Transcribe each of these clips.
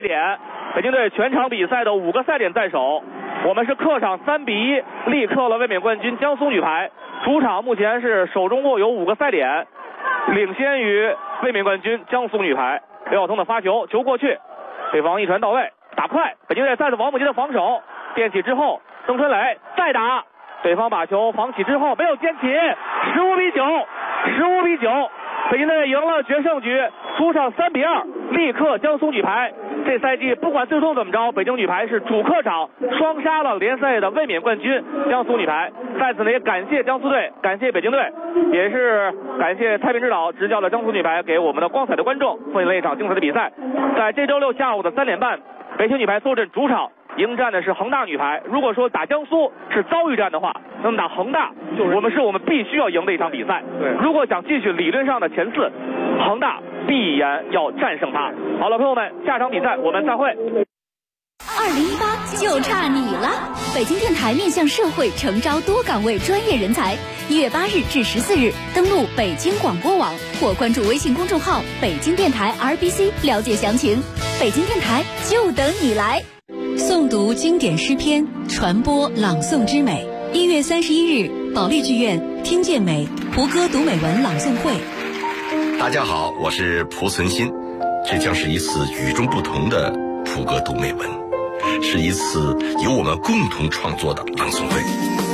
点。北京队全场比赛的5个赛点在手，我们是客场3比1力克了卫冕冠军江苏女排。主场目前是手中握有5个赛点，领先于卫冕冠军江苏女排。刘晓彤的发球，球过去，对方一传到位，打快。北京队再次王母杰的防守，垫起之后，邓春蕾再打，对方把球防起之后没有捡起，15比9，15比9。北京队赢了决胜局，主场3比2力克江苏女排。这赛季不管最终怎么着，北京女排是主客场双杀了联赛的卫冕冠军江苏女排。在此呢，也感谢江苏队，感谢北京队，也是感谢太平指导执教的江苏女排给我们的光彩的观众奉献了一场精彩的比赛。在这周六下午的3点半，北京女排坐镇主场迎战的是恒大女排。如果说打江苏是遭遇战的话，那么打恒大我们必须要赢的一场比赛。对，如果想继续理论上的前4，恒大必然要战胜他。好了，朋友们，下场比赛我们再会。 2018就差你了！北京电台面向社会诚招多岗位专业人才，1月8日至14日，登录北京广播网或关注微信公众号北京电台 RBC 了解详情。北京电台就等你来。诵读经典诗篇，传播朗诵之美。1月31日，保利剧院听见美胡歌读美文朗诵会。 大家好，我是蒲存昕，这将是一次与众不同的胡歌读美文，是一次由我们共同创作的朗诵会。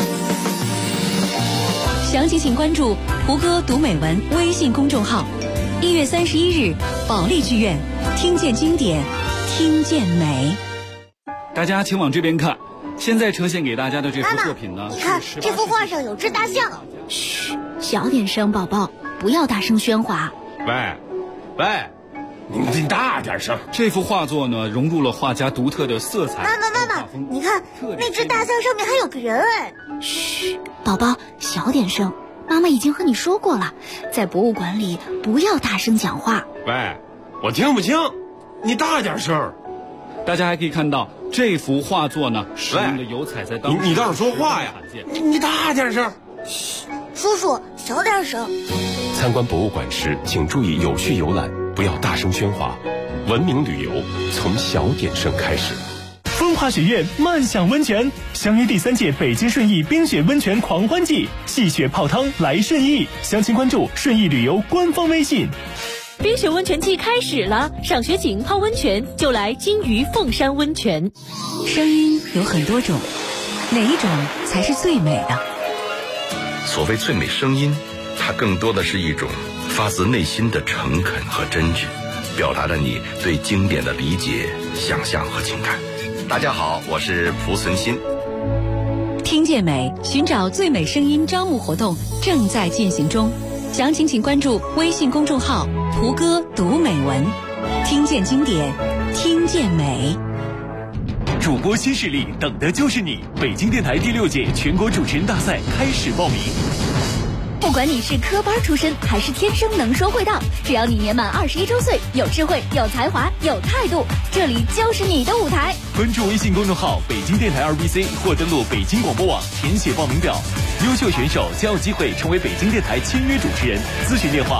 详情请关注胡歌读美文微信公众号。1月31日，保利剧院听见经典，听见美。 大家请往这边看，现在呈现给大家的这幅作品呢， 你看这幅画上有只大象。 嘘，小点声，宝宝，不要大声喧哗。 喂，你大点声。 这幅画作呢，融入了画家独特的色彩。 妈妈，你看那只大象上面还有个人哎。 嘘，宝宝，小点声。妈妈已经和你说过了，在博物馆里不要大声讲话。 喂，我听不清，你大点声。 大家还可以看到这幅画作呢，使用的油彩在当时你倒是说话呀！你大点声。 嘘，叔叔小点声。 参观博物馆时，请注意有序游览，不要大声喧哗。文明旅游从小点声开始。 风华学院慢享温泉，相约第3届北京顺义冰雪温泉狂欢季，戏雪泡汤来顺义。详情关注顺义旅游官方微信。 冰雪温泉季开始了，赏雪景泡温泉就来金鱼凤山温泉。 声音有很多种，哪一种才是最美的？ 所谓最美声音，它更多的是一种发自内心的诚恳和真挚，表达了你对经典的理解、想象和情感。大家好，我是蒲存昕。 听见美，寻找最美声音招募活动正在进行中，详情请关注微信公众号胡歌读美文，听见经典，听见美。 主播新势力，等的就是你！北京电台第6届全国主持人大赛开始报名。 不管你是科班出身还是天生能说会道，只要你年满21周岁，有智慧、有才华、有态度，这里就是你的舞台。 关注微信公众号北京电台 RBC 或登录北京广播网填写报名表，优秀选手将有机会成为北京电台签约主持人。咨询电话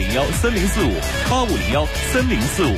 85013045，85013045。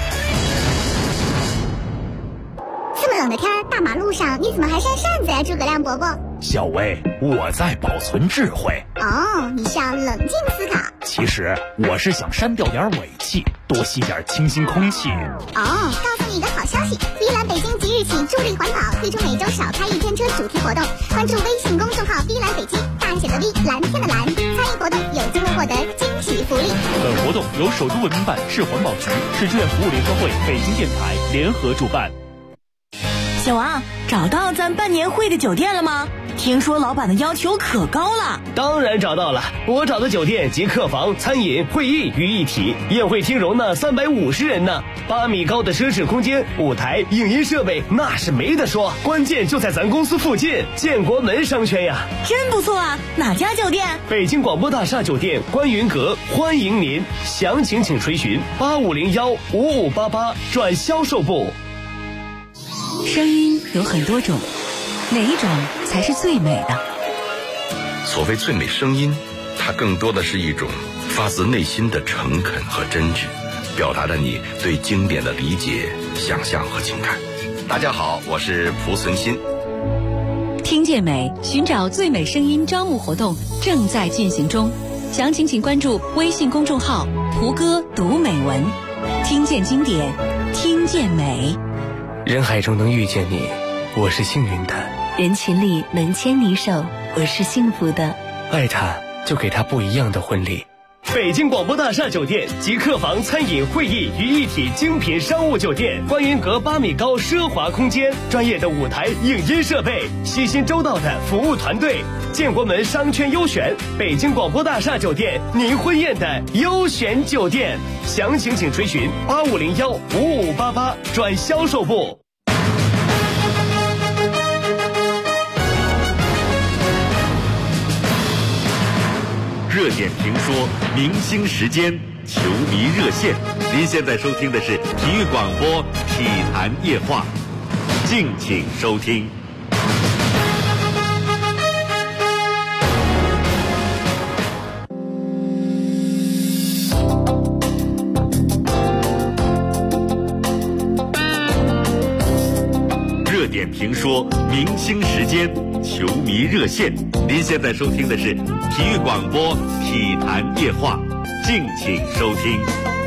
这么冷的天，大马路上你怎么还扇扇子呀，诸葛亮伯伯？ 小薇，我在保存智慧。 哦，你是要冷静思考。 其实我是想删掉点尾气，多吸点清新空气。 哦，告诉你一个好消息，碧蓝北京即日起助力环保，推出每周少开1天车主题活动。关注微信公众号碧蓝北京，大写的 V， 蓝天的蓝，参与活动有机会获得惊喜福利。 本活动由首都文明办、市环保局、市志愿服务联合会、北京电台联合主办。 小王，找到咱办年会的酒店了吗？听说老板的要求可高了。 当然找到了，我找的酒店集客房、餐饮、会议于一体，宴会厅容纳350人呢，8米高的奢侈空间，舞台、影音设备那是没得说，关键就在咱公司附近，建国门商圈呀。 真不错啊，哪家酒店？ 北京广播大厦酒店观云阁，欢迎您，详情请垂询85015588转销售部。 声音有很多种，哪一种才是最美的？ 所谓最美声音，它更多的是一种发自内心的诚恳和真挚， 表达着你对经典的理解、想象和情感。大家好，我是蒲存昕。 听见美，寻找最美声音招募活动正在进行中，详情请关注微信公众号蒲歌读美文。听见经典，听见美。 人海中能遇见你，我是幸运的； 人群里能牵你手，我是幸福的。 爱他，就给他不一样的婚礼。 北京广播大厦酒店集客房、餐饮、会议于一体精品商务酒店，观云阁8米高奢华空间，专业的舞台影音设备，悉心周到的服务团队，建国门商圈优选，北京广播大厦酒店您婚宴的优选酒店。详情请垂询8501-5588转销售部。 热点评说，明星时间，球迷热线。您现在收听的是体育广播体坛夜话，敬请收听。热点评说，明星时间，球迷热线。您现在收聽的是體育廣播體壇夜話，敬請收聽。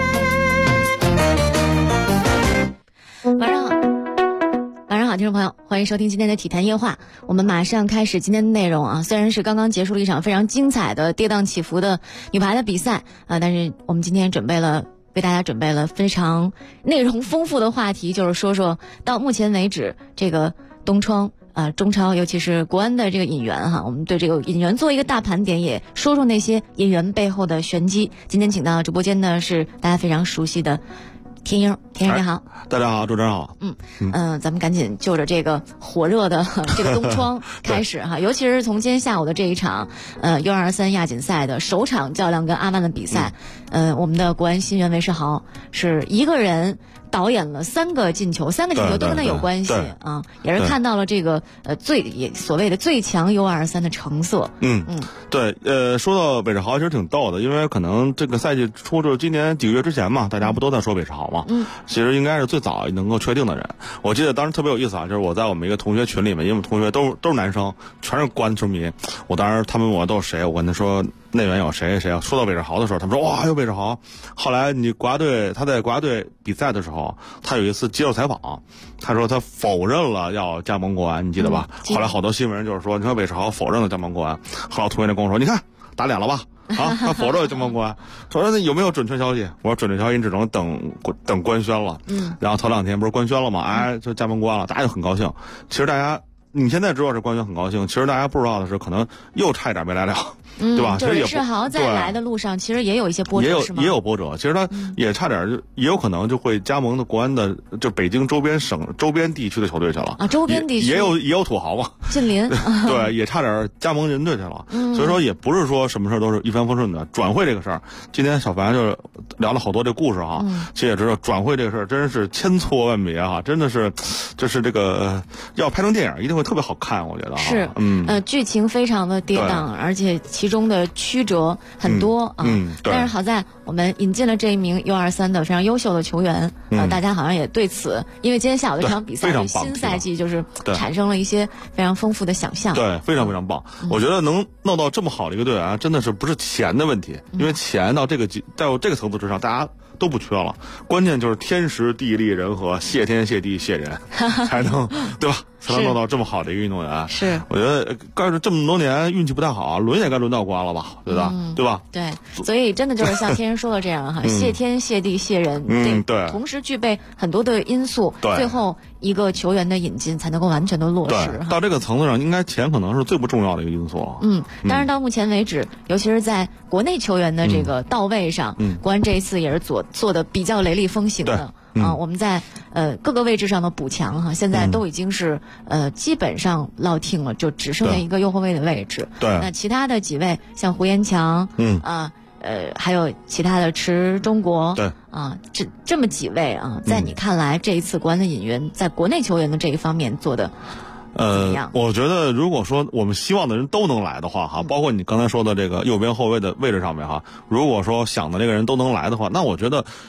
晚上好，听众朋友，欢迎收听今天的体坛夜话。我们马上开始今天的内容啊。虽然是刚刚结束了一场非常精彩的跌宕起伏的女排的比赛但是我们今天为大家准备了非常内容丰富的话题，就是说说到目前为止这个东窗中超，尤其是国安的这个引援哈，我们对这个引援做一个大盘点，也说说那些引援背后的玄机。今天请到直播间呢是大家非常熟悉的天鹰你好。 大家好，主持人好。 咱们赶紧就着这个火热的这个东窗开始哈，尤其是从今天下午的这一场U23亚锦赛的首场较量跟阿曼的比赛，我们的国安新援韦世豪是一个人导演了3个进球，3个进球都跟他有关系啊，也是看到了这个所谓的最强 U23 的成色。 对，说到韦世豪其实挺逗的，因为可能这个赛季初就是今年几个月之前嘛，大家不都在说韦世豪嘛，其实应该是最早能够确定的人。我记得当时特别有意思啊，就是我在我们一个同学群里面，因为我们同学都是男生，全是国安球迷，我当时他们问我都是谁，我跟他说内援有谁谁啊，说到韦世豪的时候，他们说哇有韦世豪。后来他在国家队比赛的时候，他有一次接受采访，他说他否认了要加盟国安，你记得吧？后来好多新闻就是说，你说韦世豪否认了加盟国安，后来同学就跟我说，你看打脸了吧？他否认了加盟国安，说那有没有准确消息？我说准确消息只能等官宣了。然后头2天不是官宣了吗？就加盟国安了，大家就很高兴。其实大家你现在知道是官宣很高兴，其实大家不知道的是，可能又差一点没来了。对吧？ 就是世豪在来的路上，其实也有一些波折，是吗？ 也有波折。其实他也差点也有可能就会加盟的国安的，就北京周边地区的球队去了。 周边地区也有土豪嘛， 近邻。 对，也差点加盟人队去了。所以说也不是说什么事都是一帆风顺的。转会这个事儿，今天小凡就聊了好多这故事哈。其实也知道转会这个事儿真是千错万别哈，真的是，就是这个要拍成电影一定会特别好看，我觉得。 是，剧情非常的跌宕，而且其中的曲折很多但是好在我们引进了这一名 U23 的非常优秀的球员，大家好像也对此，因为今天下午这场比赛对新赛季就是产生了一些非常丰富的想象。 对，非常非常棒。我觉得能弄到这么好的一个队员，真的是不是钱的问题，因为钱到这个层次之上，大家都不缺了，关键就是天时地利人和，谢天谢地谢人，才能对吧？才能弄到这么好的一个运动员。 是， 我觉得干这么多年运气不太好，轮也该轮到国安了吧？对吧？对吧？ 对，所以真的就是像天人说的这样哈，谢天谢地谢人， 对， 同时具备很多的因素，最后一个球员的引进才能够完全的落实。 到这个层次上，应该钱可能是最不重要的一个因素。 当然到目前为止，尤其是在国内球员的这个到位上，国安这一次也是做的比较雷厉风行的。我们在各个位置上的补强哈，现在都已经是基本上落定了，就只剩下一个右后卫的位置。 对， 那其他的几位像胡延强，还有其他的池中国， 对这么几位啊，在你看来，这一次国安的引援在国内球员的这一方面做的怎么样？ 我觉得如果说我们希望的人都能来的话哈，包括你刚才说的这个右边后卫的位置上面哈，如果说想的这个人都能来的话，那我觉得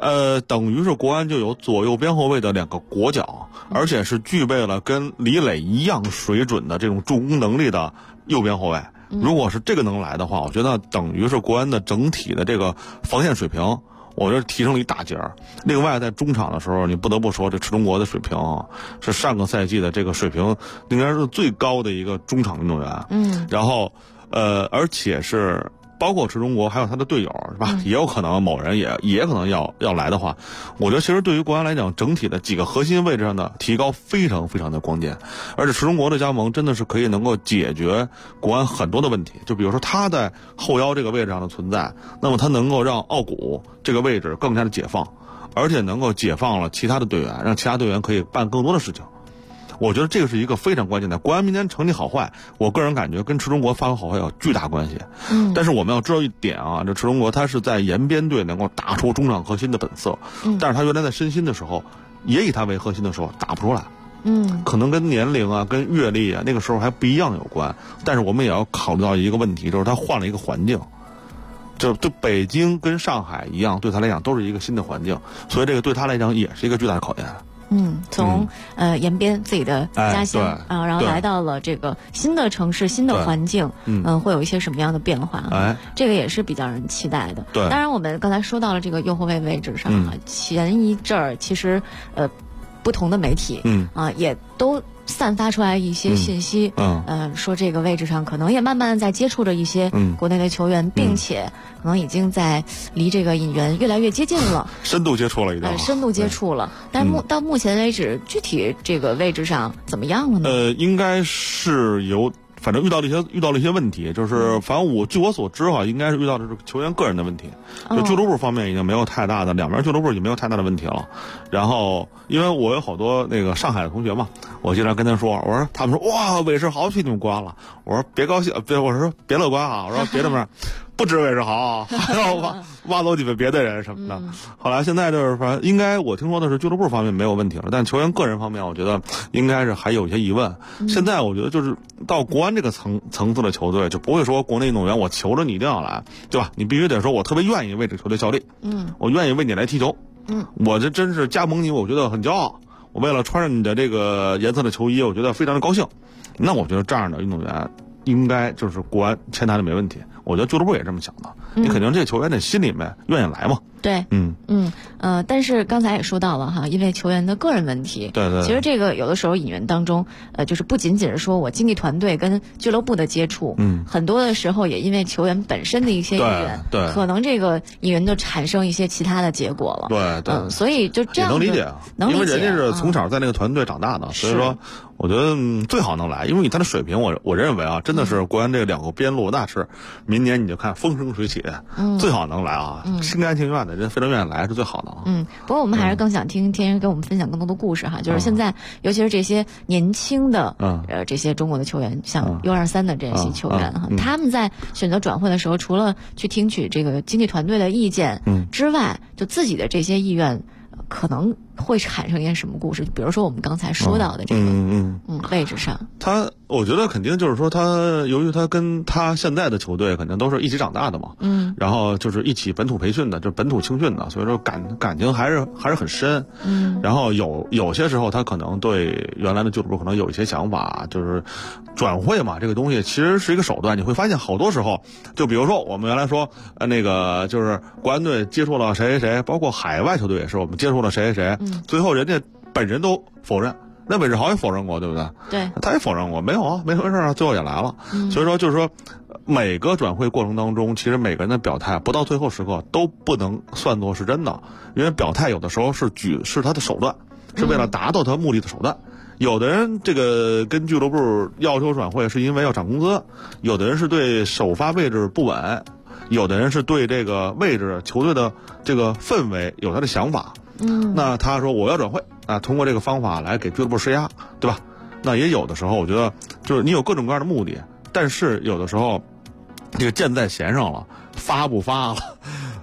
等于是国安就有左右边后卫的2个国脚，而且是具备了跟李磊一样水准的这种助攻能力的右边后卫。如果是这个能来的话，我觉得等于是国安的整体的这个防线水平，我觉得提升了一大截儿。另外，在中场的时候，你不得不说，这池中国的水平是上个赛季的这个水平应该是最高的一个中场运动员。然后，而且是包括池中国还有他的队友是吧？也有可能某人也可能要来的话，我觉得其实对于国安来讲，整体的几个核心位置上的提高非常非常的关键。而且池中国的加盟真的是可以能够解决国安很多的问题，就比如说他在后腰这个位置上的存在，那么他能够让奥古这个位置更加的解放，而且能够解放了其他的队员，让其他队员可以办更多的事情。我觉得这个是一个非常关键的。国安明年成绩好坏，我个人感觉跟池中国发挥好坏有巨大关系。但是我们要知道一点啊，这池中国他是在延边队能够打出中场核心的本色，但是他原来在申鑫的时候，也以他为核心的时候打不出来。可能跟年龄啊、跟阅历啊那个时候还不一样有关。但是我们也要考虑到一个问题，就是他换了一个环境。就北京跟上海一样，对他来讲都是一个新的环境，所以这个对他来讲也是一个巨大的考验。 从延边自己的家乡然后来到了这个新的城市、新的环境，会有一些什么样的变化？这个也是比较让人期待的。当然我们刚才说到了这个右后卫位置上前一阵儿其实不同的媒体也都散发出来一些信息，说这个位置上可能也慢慢在接触着一些国内的球员，并且可能已经在离这个引援越来越接近了， 深度接触了，已经深度接触了。但是到目前为止，具体这个位置上怎么样了呢？ 应该是反正遇到了一些问题，就是反正据我所知应该是遇到的是球员个人的问题，就俱乐部方面已经没有太大的，两边俱乐部已经没有太大的问题了。然后因为我有好多那个上海的同学嘛，我经常跟他说，我说他们说哇，韦世豪替你们国安了，我说别高兴，我说别乐观啊，我说别这么不止韦世豪，还要挖走你们别的人什么的。后来现在就是说，应该我听说的是俱乐部方面没有问题了，但球员个人方面，我觉得应该是还有一些疑问。现在我觉得就是到国安这个层次的球队，就不会说国内运动员我求着你一定要来，对吧？你必须得说我特别愿意为这个球队效力，我愿意为你来踢球，我这真是加盟你，我觉得很骄傲。我为了穿上你的这个颜色的球衣，我觉得非常的高兴。那我觉得这样的运动员应该就是国安签他的没问题。我觉得俱乐部也这么想的，你肯定这球员的心里面愿意来嘛。 对，但是刚才也说到了哈，因为球员的个人问题， 对， 其实这个有的时候引援当中，就是不仅仅是说我经纪团队跟俱乐部的接触，很多的时候也因为球员本身的一些意愿， 对， 可能这个引援就产生一些其他的结果了。 对， 所以就这样能理解啊，因为人家是从小在那个团队长大的，所以说我觉得最好能来，因为以他的水平，我认为啊，真的是国安这2个边路，那是明年你就看风生水起，最好能来啊，心甘情愿的人非常愿意来是最好的。 不过我们还是更想听天跟我们分享更多的故事哈，就是现在尤其是这些年轻的这些中国的球员，像U23的这些球员哈，他们在选择转会的时候，除了去听取这个经纪团队的意见之外，就自己的这些意愿可能会产生一些什么故事？比如说我们刚才说到的这个位置上， 我觉得肯定就是说由于他跟他现在的球队肯定都是一起长大的嘛，然后就是一起本土培训的，就是本土青训的，所以说感情还是很深，然后有些时候他可能对原来的俱乐部可能有一些想法，就是转会嘛，这个东西其实是一个手段。你会发现好多时候，就比如说我们原来说那个就是国安队接触了谁谁谁，包括海外球队也是，我们接触了谁谁谁，最后人家本人都否认。那韦世豪也否认过，对不对？ 对， 他也否认过，没有啊，没回事啊，最后也来了。所以说，就是说，每个转会过程当中，其实每个人的表态，不到最后时刻都不能算作是真的，因为表态有的时候是他的手段，是为了达到他目的的手段。有的人这个跟俱乐部要求转会是因为要涨工资，有的人是对首发位置不稳，有的人是对这个位置球队的这个氛围有他的想法。那他说我要转会啊，通过这个方法来给俱乐部施压，对吧？那也有的时候，我觉得就是你有各种各样的目的，但是有的时候这个箭在弦上了，发不发了，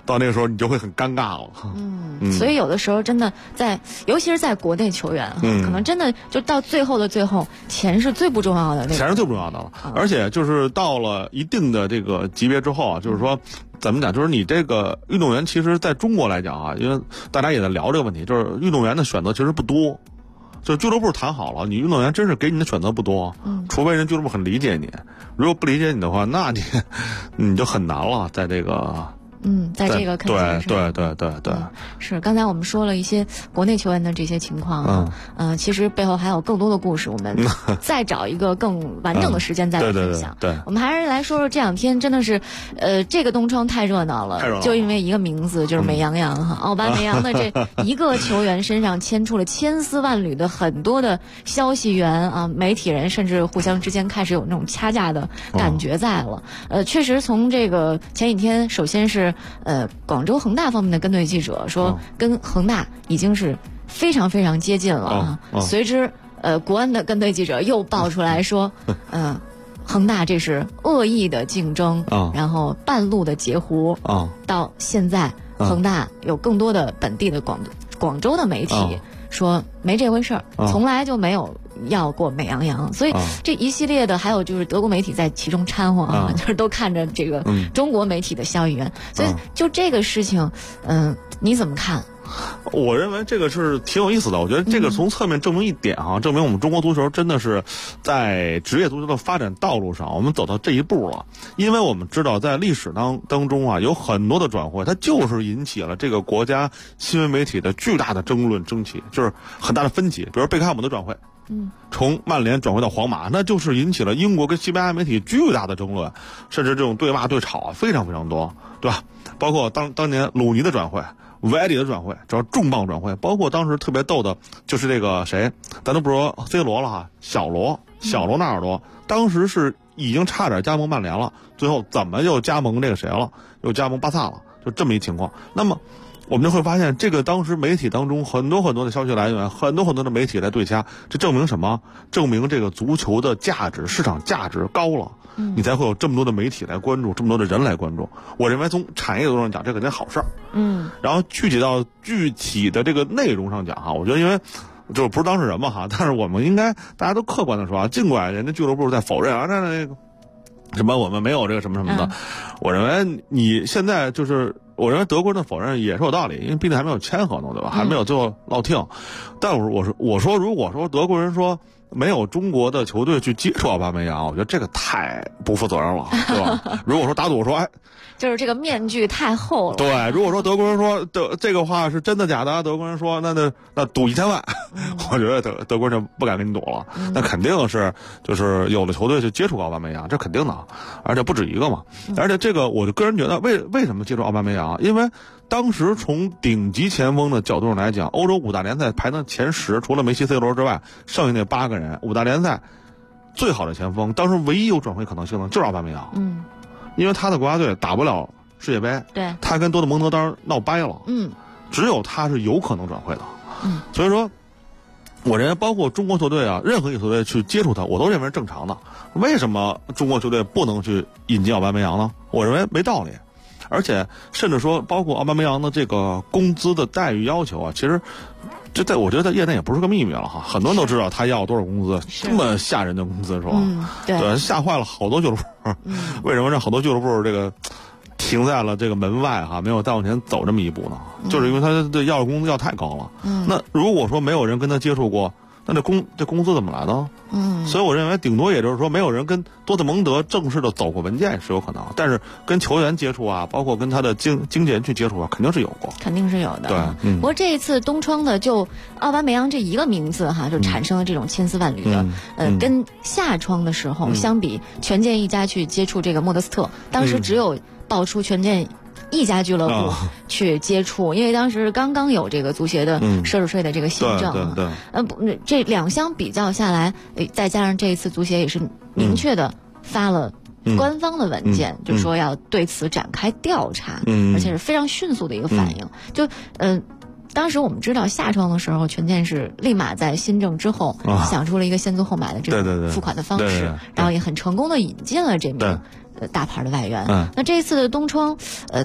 到那个时候你就会很尴尬了。 所以有的时候真的尤其是在国内球员，可能真的就到最后的最后，钱是最不重要的。 钱是最不重要的了，而且就是到了一定的这个级别之后啊，就是说怎么讲，就是你这个运动员，其实在中国来讲啊，因为大家也在聊这个问题，就是运动员的选择其实不多。就俱乐部谈好了，你运动员真是给你的选择不多，除非人俱乐部很理解你。如果不理解你的话，那你就很难了，在这个。 在这个肯定是对， 是刚才我们说了一些国内球员的这些情况其实背后还有更多的故事，我们再找一个更完整的时间再来分享。 对， 我们还是来说说这两天真的是，这个冬窗太热闹了，就因为一个名字就是美羊羊奥巴梅扬的这一个球员身上牵出了千丝万缕的很多的消息源啊，媒体人甚至互相之间开始有那种掐架的感觉在了。确实从这个前几天，首先是广州恒大方面的跟队记者说，跟恒大已经是非常非常接近了随之国安的跟队记者又爆出来说恒大这是恶意的竞争然后半路的截胡到现在恒大有更多的本地的广州的媒体说没这回事儿，从来就没有要过美羊羊，所以这一系列的，还有就是德国媒体在其中掺和就是都看着这个中国媒体的消息源，所以就这个事情，你怎么看？ 我认为这个是挺有意思的。我觉得这个从侧面证明一点证明我们中国足球真的是在职业足球的发展道路上，我们走到这一步了。因为我们知道，在历史当中有很多的转会，它就是引起了这个国家新闻媒体的巨大的争论争起，就是很大的分歧。比如贝克汉姆的转会。从曼联转回到皇马，那就是引起了英国跟西班牙媒体巨大的争论，甚至这种对骂对吵非常非常多，对吧？包括当年鲁尼的转会。维埃里的转会，主要重磅转会，包括当时特别逗的，就是这个谁，咱都不说 C 罗了哈，小罗纳尔多，当时是已经差点加盟曼联了，最后怎么又加盟这个谁了，又加盟巴萨了，就这么一情况。那么我们就会发现，这个当时媒体当中很多很多的消息来源，很多很多的媒体来对掐，这证明什么？证明这个足球的价值，市场价值高了，你才会有这么多的媒体来关注，这么多的人来关注。我认为从产业角度上讲，这肯定好事儿。然后具体的这个内容上讲我觉得因为就不是当事人嘛但是我们应该大家都客观的说尽管人家俱乐部在否认那个什么我们没有这个什么什么的，我认为你现在就是我认为德国人的否认也是有道理，因为毕竟还没有签合同，对吧？还没有最后落听。但我说如果说德国人说没有中国的球队去接触奥巴梅扬，我觉得这个太不负责任了，对吧？如果说打赌说就是这个面具太厚了。 对，如果说德国人说这个话是真的假的，德国人说那赌1000万，我觉得德国人就不敢跟你赌了。那肯定是就是有的球队去接触奥巴梅扬，这肯定的，而且不止一个嘛。而且这个我就个人觉得为什么接触奥巴梅扬？因为当时从顶级前锋的角度上来讲，欧洲5大联赛排到前10，除了梅西、C 罗之外，剩下那8个人，5大联赛最好的前锋，当时唯一有转会可能性的就是奥巴梅扬。因为他的国家队打不了世界杯， 对， 他跟多特蒙德当时闹掰了，只有他是有可能转会的，所以说，我认为包括中国球队任何一个球队去接触他，我都认为是正常的。为什么中国球队不能去引进奥巴梅扬呢？我认为没道理。而且甚至说，包括奥巴梅扬的这个工资的待遇要求其实这我觉得在业内也不是个秘密了很多人都知道他要多少工资，这么吓人的工资是吧？对，吓坏了好多俱乐部。为什么让好多俱乐部这个停在了这个门外没有再往前走这么一步呢？就是因为他的要的工资要太高了。那如果说没有人跟他接触过，那这工资怎么来的？所以我认为顶多也就是说没有人跟多特蒙德正式的走过文件是有可能，但是跟球员接触包括跟他的经纪人去接触肯定是有过， 肯定是有的。 对， 不过这一次东窗的就奥巴梅扬这一个名字就产生了这种千丝万缕的，跟夏窗的时候相比，权健一家去接触这个莫德斯特，当时只有爆出权健一家俱乐部去接触，因为当时刚刚有这个足协的奢侈税的这个新政，这两相比较下来，再加上这一次足协也是明确的发了官方的文件，就说要对此展开调查，而且是非常迅速的一个反应。当时我们知道夏窗的时候，权健是立马在新政之后想出了一个先租后买的这种付款的方式，然后也很成功的引进了这名大牌的外援。那这一次的东窗，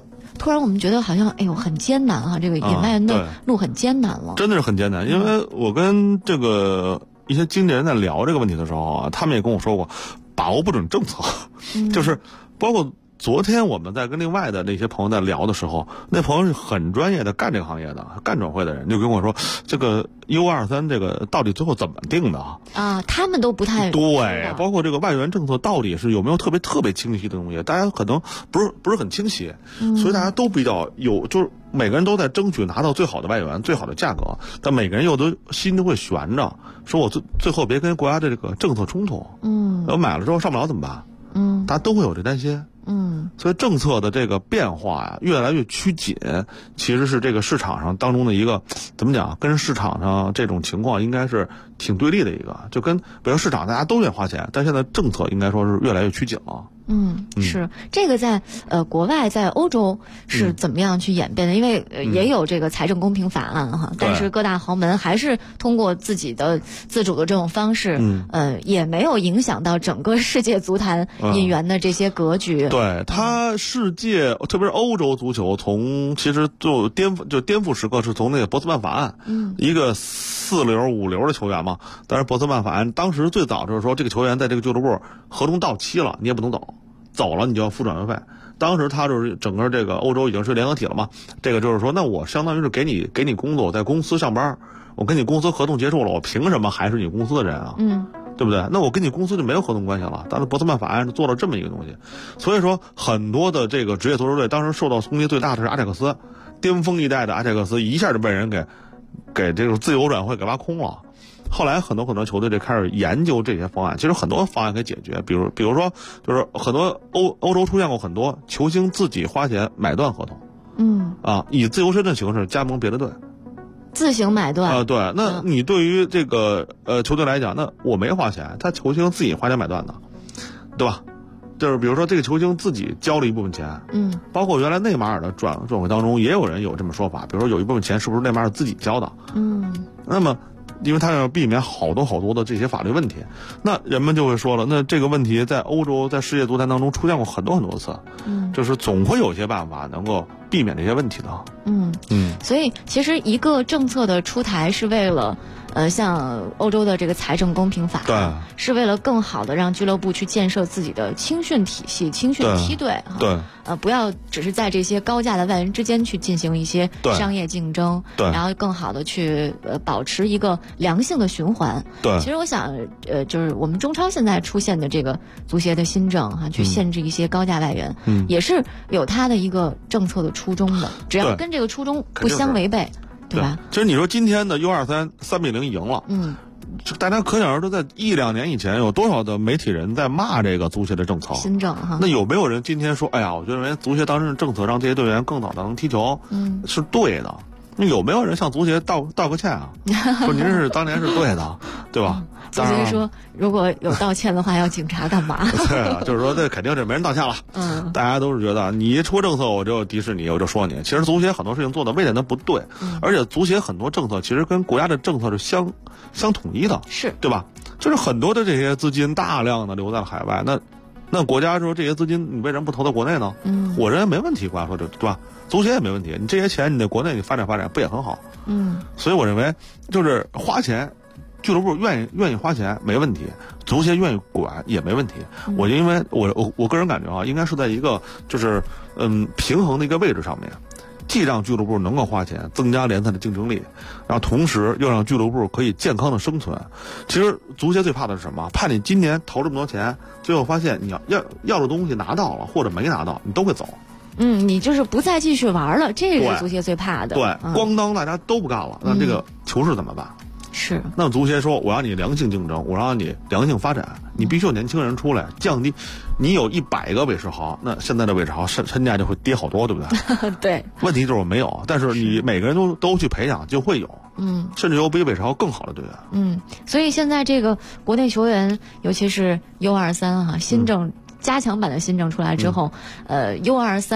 突然我们觉得好像哎呦很艰难啊，这个引外援的路很艰难了， 真的是很艰难。因为我跟这个一些经纪人在聊这个问题的时候啊，他们也跟我说过，把握不准政策，就是包括昨天我们在跟另外的那些朋友在聊的时候，那朋友是很专业的，干这个行业的，干转会的人，就跟我说，这个 U23这个到底最后怎么定的啊？他们都不太对，包括这个外援政策到底是有没有特别清晰的东西，大家可能不是很清晰，所以大家都比较就是每个人都在争取拿到最好的外援、最好的价格，但每个人又都心都会悬着，说我最后别跟国家的这个政策冲突，我买了之后上不了怎么办？大家都会有这担心。所以政策的这个变化呀，越来越趋紧，其实是这个市场上当中的一个怎么讲，跟市场上这种情况应该是挺对立的一个，就跟比如市场大家都愿意花钱，但现在政策应该说是越来越趋紧了。 是这个在国外在欧洲是怎么样去演变的？因为也有这个财政公平法案哈，但是各大豪门还是通过自己的自主的这种方式，也没有影响到整个世界足坛引援的这些格局。 对，它世界特别是欧洲足球，从其实就颠覆时刻是从那个博斯曼法案，一个4流5流的球员嘛，但是博斯曼法案当时最早就是说，这个球员在这个俱乐部合同到期了，你也不能走了你就要付转会费。当时他就是整个这个欧洲已经是联合体了嘛，这个就是说，那我相当于是给你工作，在公司上班，我跟你公司合同结束了，我凭什么还是你公司的人啊？对不对？那我跟你公司就没有合同关系了。当时博斯曼法案做了这么一个东西，所以说很多的这个职业足球队当时受到冲击最大的是阿贾克斯，巅峰一代的阿贾克斯一下就被人给这种自由转会给挖空了。后来很多球队就开始研究这些方案，其实很多方案可以解决，比如说就是很多欧洲出现过很多球星自己花钱买断合同，以自由身的形式加盟别的队， 自行买断对，那你对于这个球队来讲，那我没花钱，他球星自己花钱买断的，对吧？就是比如说这个球星自己交了一部分钱，包括原来内马尔的转会当中也有人有这么说法，比如说有一部分钱是不是内马尔自己交的，那么因为他要避免好多的这些法律问题，那人们就会说了，那这个问题在欧洲在世界足坛当中出现过很多次，就是总会有一些办法能够避免这些问题的。 所以其实一个政策的出台是为了像欧洲的这个财政公平法，是为了更好的让俱乐部去建设自己的青训体系、青训梯队，不要只是在这些高价的外援之间去进行一些商业竞争，然后更好的去保持一个良性的循环。其实我想就是我们中超现在出现的这个足协的新政去限制一些高价外援，也是有它的一个政策的初衷的，只要跟这个初衷不相违背，对吧？ 其实你说今天的 U23 3-0赢了，大家可想而知，在1-2年以前有多少的媒体人在骂这个足协的政策新政哈？ 那有没有人今天说，哎呀，我觉得足协当时的政策让这些队员更早的能踢球，是对的？那有没有人向足协道个歉啊？说您是当年是对的，对吧？ 足协说，如果有道歉的话，要警察干嘛？ 对啊，就是说这肯定是没人道歉了。大家都是觉得你一出政策我就敌视你，我就说你。其实足协很多事情做的未见得不对，而且足协很多政策其实跟国家的政策是相统一的， 是对吧？就是很多的这些资金大量的留在了海外，那国家说这些资金你为什么不投到国内呢？我认为没问题，国家说这对吧？足协也没问题，你这些钱你在国内你发展不也很好？所以我认为就是花钱。俱乐部愿意花钱没问题，足协愿意管也没问题。我因为我个人感觉应该是在一个就是平衡的一个位置上面，既让俱乐部能够花钱，增加联赛的竞争力，然后同时又让俱乐部可以健康的生存。其实足协最怕的是什么？怕你今年投这么多钱，最后发现你要的东西拿到了或者没拿到，你都会走。 你就是不再继续玩了，这是足协最怕的。 对，咣当大家都不干了，那这个球市怎么办？ 是， 那么足协说，我让你良性竞争，我让你良性发展，你必须有年轻人出来，降低。你有100个韦世豪，那现在的韦世豪身价就会跌好多，对不对？ 对。 问题就是我没有，但是你每个人都去培养，就会有。甚至有比韦世豪更好的队员。 所以现在这个国内球员，尤其是 U23 新政加强版的新政出来之后，U23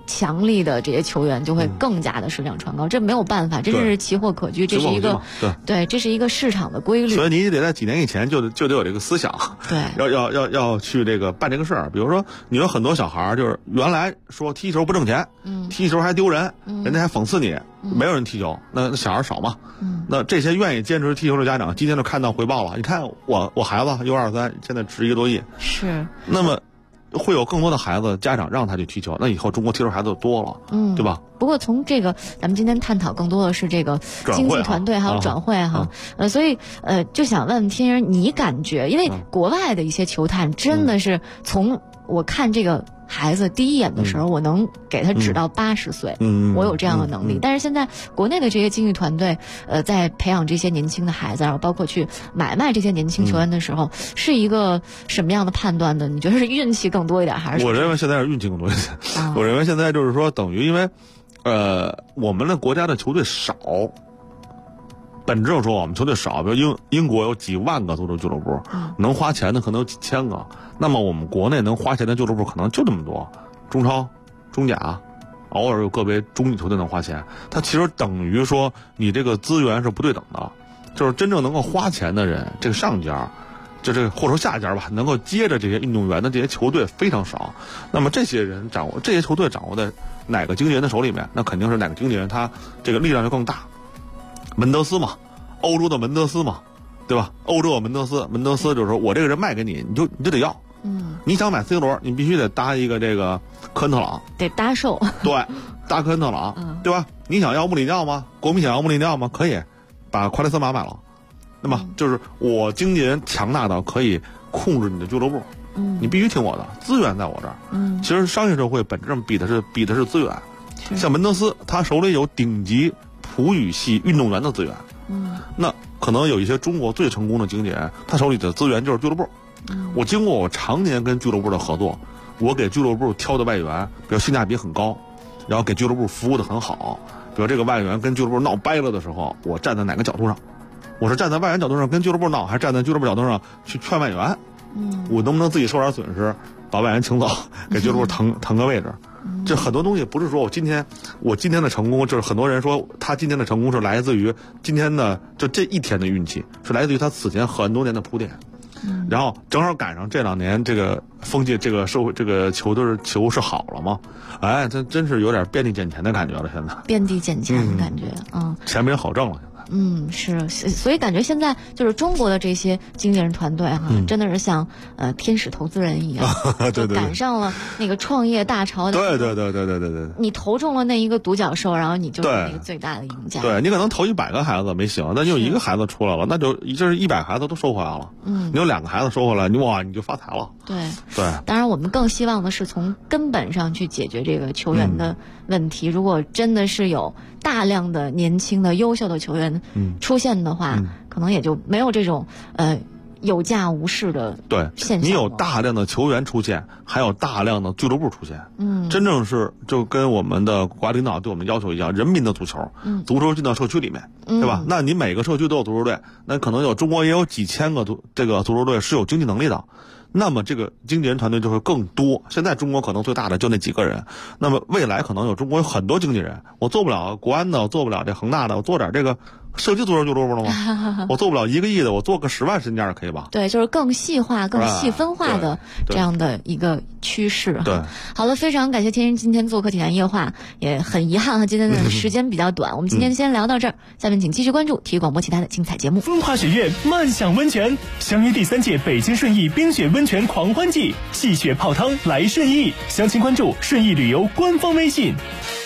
强力的这些球员就会更加的水涨船高，这没有办法，这是奇货可居，这是一个对，这是一个市场的规律。 所以你得在几年以前就得有这个思想， 对， 要去这个办这个事儿。比如说，你有很多小孩儿，就是原来说踢球不挣钱，踢球还丢人，人家还讽刺你，没有人踢球，那小孩少嘛，那这些愿意坚持踢球的家长，今天就看到回报了。你看我孩子U23现在值1个多亿， 是， 那么。会有更多的孩子家长让他去踢球，那以后中国踢球孩子就多了，对吧？ 不过从这个咱们今天探讨更多的是这个经济团队还有转会哈，所以就想问天人，你感觉因为国外的一些球探真的是从我看这个孩子第一眼的时候，我能给他指到80岁，我有这样的能力。但是现在国内的这些经纪团队，在培养这些年轻的孩子，然后包括去买卖这些年轻球员的时候，是一个什么样的判断的？你觉得是运气更多一点，还是？ 我认为现在是运气更多一些。我认为现在就是说，等于因为，我们的国家的球队少。本质上说，我们球队少，比如英国有几万个足球俱乐部，能花钱的可能有几千个。那么我们国内能花钱的俱乐部可能就这么多，中超、中甲，偶尔有个别中级球队能花钱。它其实等于说你这个资源是不对等的，就是真正能够花钱的人，这个上家，就这个或者说下家吧，能够接着这些运动员的这些球队非常少。那么这些球队掌握在哪个经纪人的手里面，那肯定是哪个经纪人他这个力量就更大。门德斯嘛，欧洲的门德斯嘛，对吧？欧洲有门德斯就是说我这个人卖给你，你就得要。你想买 C 罗，你必须得搭一个这个科恩特朗， 得搭售。 对，搭科恩特朗，对吧？你想要穆里尼奥吗？国米想要穆里尼奥吗？可以，把夸雷斯马买了。那么就是我经纪人强大到可以控制你的俱乐部，你必须听我的，资源在我这儿。其实商业社会本质上比的是资源。像门德斯，他手里有顶级普语系运动员的资源，那可能有一些中国最成功的经纪人，他手里的资源就是俱乐部。我经过我常年跟俱乐部的合作，我给俱乐部挑的外援，比如性价比很高，然后给俱乐部服务的很好。比如这个外援跟俱乐部闹掰了的时候，我站在哪个角度上？我是站在外援角度上跟俱乐部闹，还是站在俱乐部角度上去劝外援？我能不能自己受点损失，把外援请走，给俱乐部腾个位置？这很多东西不是说我今天的成功，就是很多人说他今天的成功是来自于今天的就这一天的运气，是来自于他此前很多年的铺垫。然后正好赶上这2年这个风气，这个社会，这个球是好了吗？哎，这真是有点遍地捡钱的感觉了。现在遍地捡钱的感觉， 钱没好挣了。 是，所以感觉现在就是中国的这些经纪人团队真的是像天使投资人一样， 对， 赶上了那个创业大潮的。 对， 你投中了那一个独角兽，然后你就是那个最大的赢家。 对，你可能投100个孩子没行，那就1个孩子出来了，那就这是100孩子都收回来了。你有2个孩子收回来，你就发财了。 对，当然我们更希望的是从根本上去解决这个球员的问题。如果真的是有大量的年轻的优秀的球员出现的话，可能也就没有这种有价无市的现象。 你有大量的球员出现，还有大量的俱乐部出现，真正是就跟我们的国家领导对我们要求一样，人民的足球，足球进到社区里面，对吧？那你每个社区都有足球队，那可能中国也有几千个这个足球队是有经济能力的。那么这个经纪人团队就会更多。现在中国可能最大的就那几个人，那么未来可能中国有很多经纪人。我做不了国安的，我做不了这恒大的，我做点这个社区足球俱乐部了吗？我做不了1个亿的，我做个10万身价可以吧？ 对，就是更细化、更细分化的这样的一个趋势。 对， 好了，非常感谢天人今天做客体坛夜话，也很遗憾今天的时间比较短，我们今天先聊到这儿。下面请继续关注体育广播其他的精彩节目。 风华雪月漫享温泉，相约第3届北京顺义冰雪温泉狂欢季，戏雪泡汤来顺义，详情关注顺义旅游官方微信。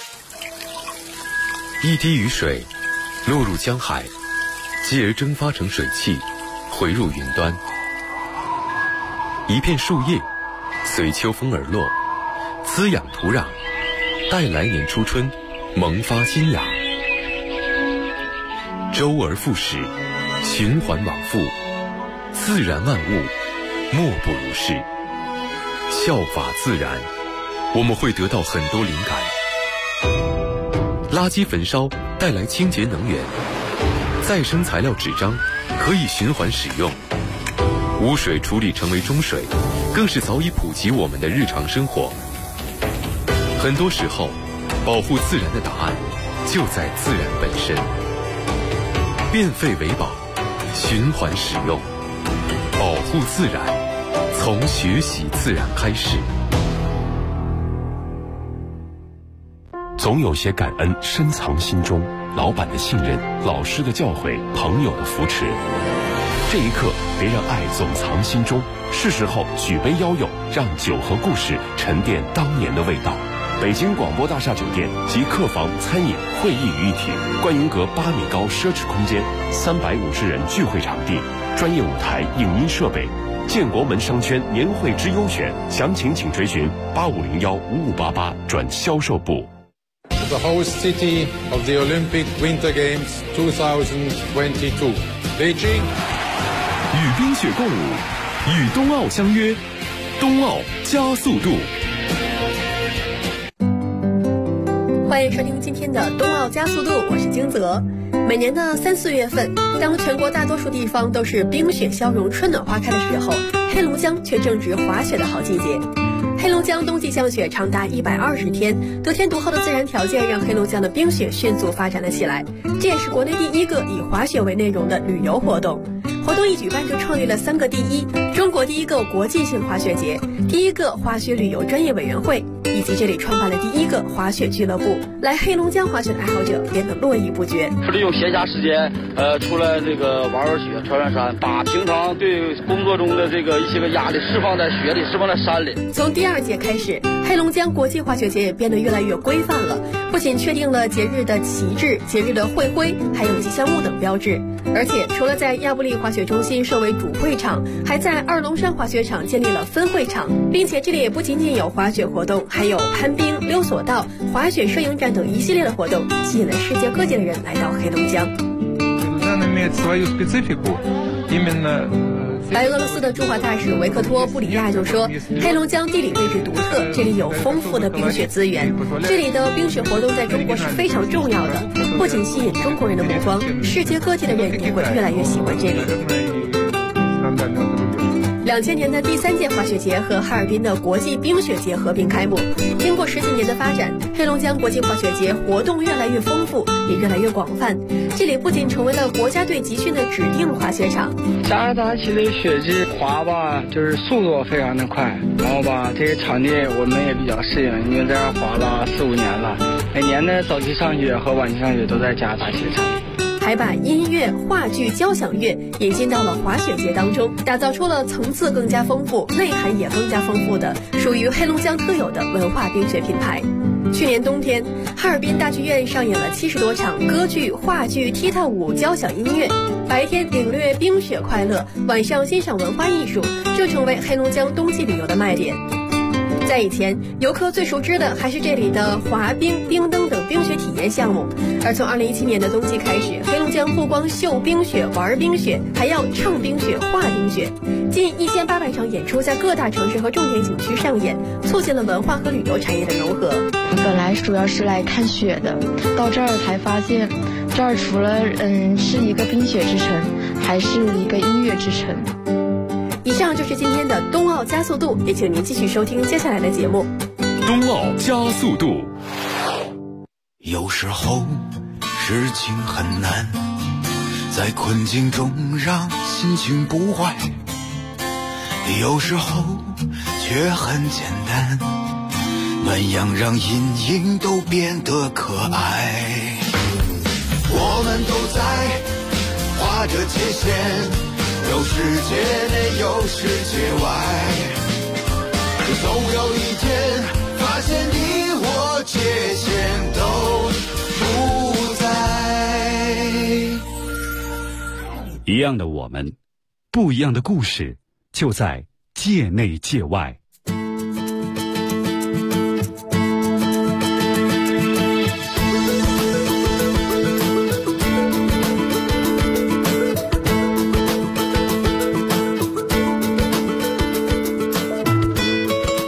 一滴雨水落入江海，继而蒸发成水汽，回入云端。一片树叶随秋风而落，滋养土壤，待来年初春萌发新芽。周而复始，循环往复，自然万物莫不如是。效法自然，我们会得到很多灵感。垃圾焚烧带来清洁能源，再生材料纸张可以循环使用，污水处理成为中水，更是早已普及我们的日常生活。 很多时候，保护自然的答案就在自然本身。变废为宝，循环使用，保护自然，从学习自然开始。 总有些感恩深藏心中，老板的信任，老师的教诲，朋友的扶持。这一刻，别让爱总藏心中，是时候举杯邀友，让酒和故事沉淀当年的味道。北京广播大厦酒店集客房、餐饮、会议于一体，观云阁8米高奢侈空间，350人聚会场地，专业舞台、影音设备。建国门商圈年会之优选，详情请追询85015588转销售部。 The host city of the Olympic Winter Games 2022, Beijing. 与冰雪共舞，与冬奥相约，冬奥加速度。 欢迎收听今天的冬奥加速度，我是金泽。每年的3、4月份，当全国大多数地方都是冰雪消融、春暖花开的时候，黑龙江却正值滑雪的好季节。黑龙江冬季降雪长达120天，得天独厚的自然条件让黑龙江的冰雪迅速发展了起来，这也是国内第一个以滑雪为内容的旅游活动。活动一举办就创立了3个第一：中国第一个国际性滑雪节，第一个滑雪旅游专业委员会，以及这里创办了第一个滑雪俱乐部。来黑龙江滑雪的爱好者变得络绎不绝。 利用闲暇时间，出来这个玩玩雪、穿穿山，把平常对工作中的这个一些个压力释放在雪里，释放在山里。 从第2届开始，黑龙江国际滑雪节也变得越来越规范了，不仅确定了节日的旗帜、节日的会徽，还有吉祥物等标志。而且除了在亚布力滑雪中心设为主会场，还在二龙山滑雪场建立了分会场，并且这里也不仅仅有滑雪活动，还有攀冰、溜索道、滑雪摄影展等一系列的活动，吸引了世界各地的人来到黑龙江。白俄罗斯的驻华大使维克托·布里亚就说，黑龙江地理位置独特，这里有丰富的冰雪资源，这里的冰雪活动在中国是非常重要的，不仅吸引中国人的目光，世界各地的人也会越来越喜欢这里。2000年的第3届滑雪节和哈尔滨的国际冰雪节合并开幕。经过10几年的发展，黑龙江国际滑雪节活动越来越丰富，也越来越广泛。这里不仅成为了国家队集训的指定滑雪场， 加大起的雪质滑吧，就是速度非常的快，然后吧，这些场地我们也比较适应，因为在这儿滑了4、5年了，每年的早期上雪和晚期上雪都在加大起的场地。 还把音乐、话剧、交响乐引进到了滑雪节当中，打造出了层次更加丰富、内涵也更加丰富的属于黑龙江特有的文化冰雪品牌。去年冬天，哈尔滨大剧院上演了70多场歌剧、话剧、踢踏舞、交响音乐，白天领略冰雪快乐，晚上欣赏文化艺术，这成为黑龙江冬季旅游的卖点。在以前，游客最熟知的还是这里的滑冰、冰灯等冰雪体验项目。而从2017年的冬季开始，黑龙江不光秀冰雪、玩冰雪，还要唱冰雪、画冰雪。近1800场演出在各大城市和重点景区上演，促进了文化和旅游产业的融合。 本来主要是来看雪的，到这儿才发现，这儿除了是一个冰雪之城，还是一个音乐之城。 以上就是今天的冬奥加速度，也请您继续收听接下来的节目。 冬奥加速度。 有时候事情很难，在困境中让心情不坏，有时候却很简单，暖阳让阴影都变得可爱。我们都在划着界限，有世界内有世界外，总有一天发现你我界限都不在。 一样的我们，不一样的故事，就在界内界外。 各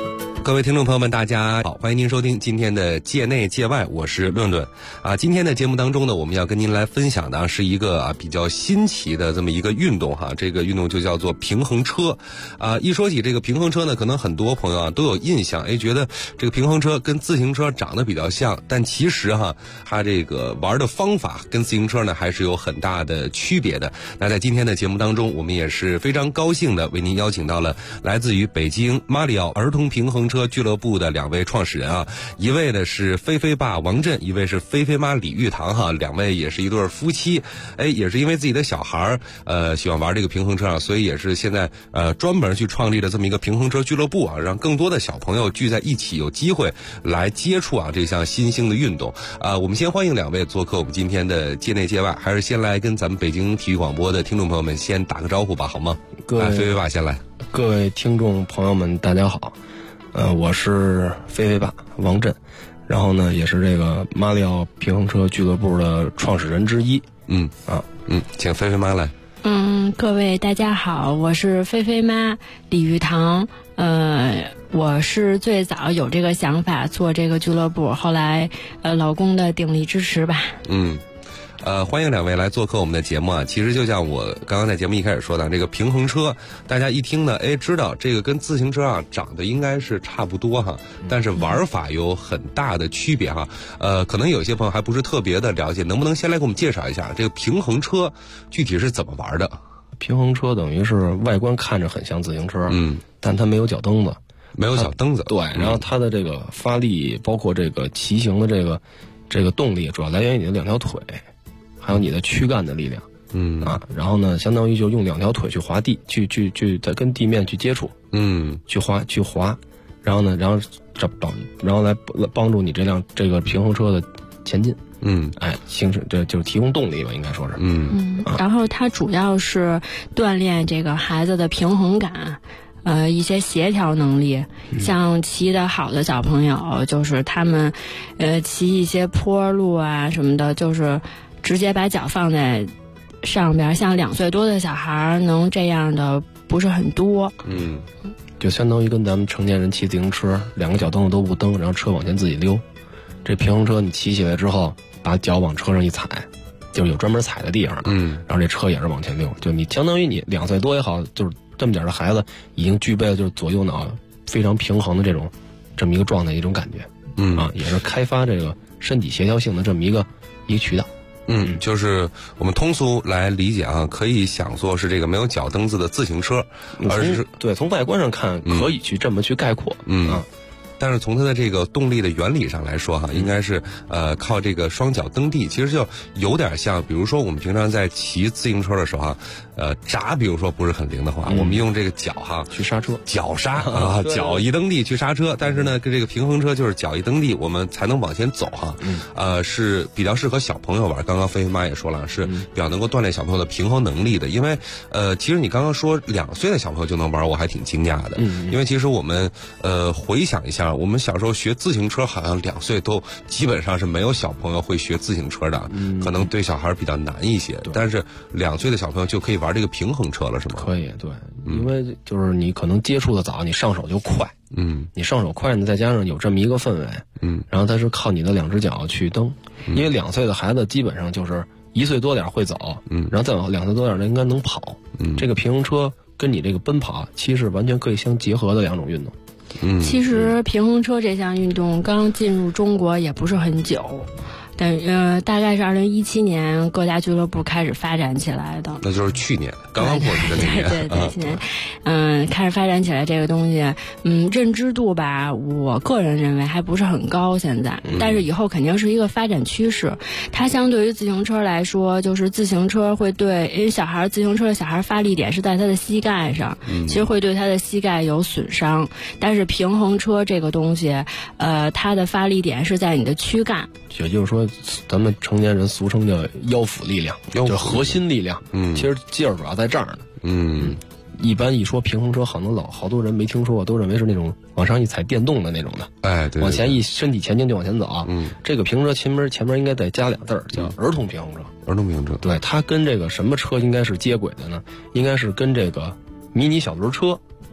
各位听众朋友们，大家好，欢迎您收听今天的界内界外，我是论论。今天的节目当中呢，我们要跟您来分享的是一个比较新奇的这么一个运动哈，这个运动就叫做平衡车。一说起这个平衡车呢，可能很多朋友都有印象，觉得这个平衡车跟自行车长得比较像，但其实它这个玩的方法跟自行车呢还是有很大的区别的。那在今天的节目当中，我们也是非常高兴的为您邀请到了来自于北京马里奥儿童平衡车俱乐部的2位创始人一位呢是菲菲爸王震，一位是菲菲妈李玉堂2位也是一对夫妻。也是因为自己的小孩喜欢玩这个平衡车所以也是现在专门去创立了这么一个平衡车俱乐部让更多的小朋友聚在一起，有机会来接触这项新兴的运动。我们先欢迎2位做客我们今天的界内界外，还是先来跟咱们北京体育广播的听众朋友们先打个招呼吧，好吗？ 各位菲菲爸先来。 各位听众朋友们大家好，我是菲菲爸王震，然后呢也是这个马里奥平衡车俱乐部的创始人之一。 请菲菲妈来。 各位大家好，我是菲菲妈李玉堂。我是最早有这个想法做这个俱乐部，后来老公的鼎力支持吧。 欢迎2位来做客我们的节目其实就像我刚刚在节目一开始说的，这个平衡车大家一听呢知道这个跟自行车长得应该是差不多但是玩法有很大的区别可能有些朋友还不是特别的了解，能不能先来给我们介绍一下这个平衡车具体是怎么玩的？ 平衡车等于是外观看着很像自行车，但它没有脚蹬子。 没有脚蹬子。 对，然后它的这个发力包括这个骑行的这个动力主要来源于你的2条腿，还有你的躯干的力量。然后呢相当于就用2条腿去滑地，去再跟地面去接触，去滑，然后来帮助你这个平衡车的前进。形成这就是提供动力吧，应该说是。 然后它主要是锻炼这个孩子的平衡感，一些协调能力。像骑得好的小朋友，就是他们骑一些坡路什么的，就是直接把脚放在上边，像2岁多的小孩能这样的不是很多。 就相当于跟咱们成年人骑自行车，2个脚蹬子都不蹬，然后车往前自己溜。这平衡车你骑起来之后，把脚往车上一踩，就有专门踩的地方的。然后这车也是往前溜，就你相当于你2岁多也好，就是这么点的孩子已经具备了就是左右脑非常平衡的这么一个状态，一种感觉。也是开发这个身体协调性的这么一个渠道。 就是我们通俗来理解可以想作是这个没有脚蹬子的自行车，而是对从外观上看可以去这么去概括。 但是从它的这个动力的原理上来说应该是靠这个双脚蹬地，其实就有点像，比如说我们平常在骑自行车的时候闸比如说不是很灵的话，我们用这个脚去刹车， 脚刹脚一蹬地去刹车。但是呢跟这个平衡车就是脚一蹬地我们才能往前走是比较适合小朋友玩。刚刚菲菲妈也说了，是比较能够锻炼小朋友的平衡能力的。因为其实你刚刚说2岁的小朋友就能玩，我还挺惊讶的。因为其实我们回想一下，我们小时候学自行车好像2岁都基本上是没有小朋友会学自行车的，可能对小孩比较难一些。但是2岁的小朋友就可以玩这个平衡车了，是吗？ 可以，对，因为就是你可能接触的早，你上手就快。你上手快呢，再加上有这么一个氛围，然后它是靠你的2只脚去蹬。因为2岁的孩子基本上就是1岁多点会走，然后再往2岁多点的应该能跑。这个平衡车跟你这个奔跑其实完全可以相结合的2种运动。 其实平衡车这项运动刚进入中国也不是很久，大概是2017年各大俱乐部开始发展起来的。 那就是去年刚刚过去的那年。 对，去年开始发展起来这个东西，认知度吧，我个人认为还不是很高现在，但是以后肯定是一个发展趋势。它相对于自行车来说，就是自行车会对，因为自行车的小孩发力点是在他的膝盖上，其实会对他的膝盖有损伤。但是平衡车这个东西，它的发力点是在你的躯干， 也就是说咱们成年人俗称叫腰腹力量，就是核心力量。其实劲儿主要在这儿呢。一般一说平衡车，好多人没听说过，都认为是那种往上一踩电动的那种的。对，往前身体前进就往前走。这个平衡车前面应该得加2字儿，叫儿童平衡车。 儿童平衡车， 对，它跟这个什么车应该是接轨的呢？应该是跟这个迷你小轮车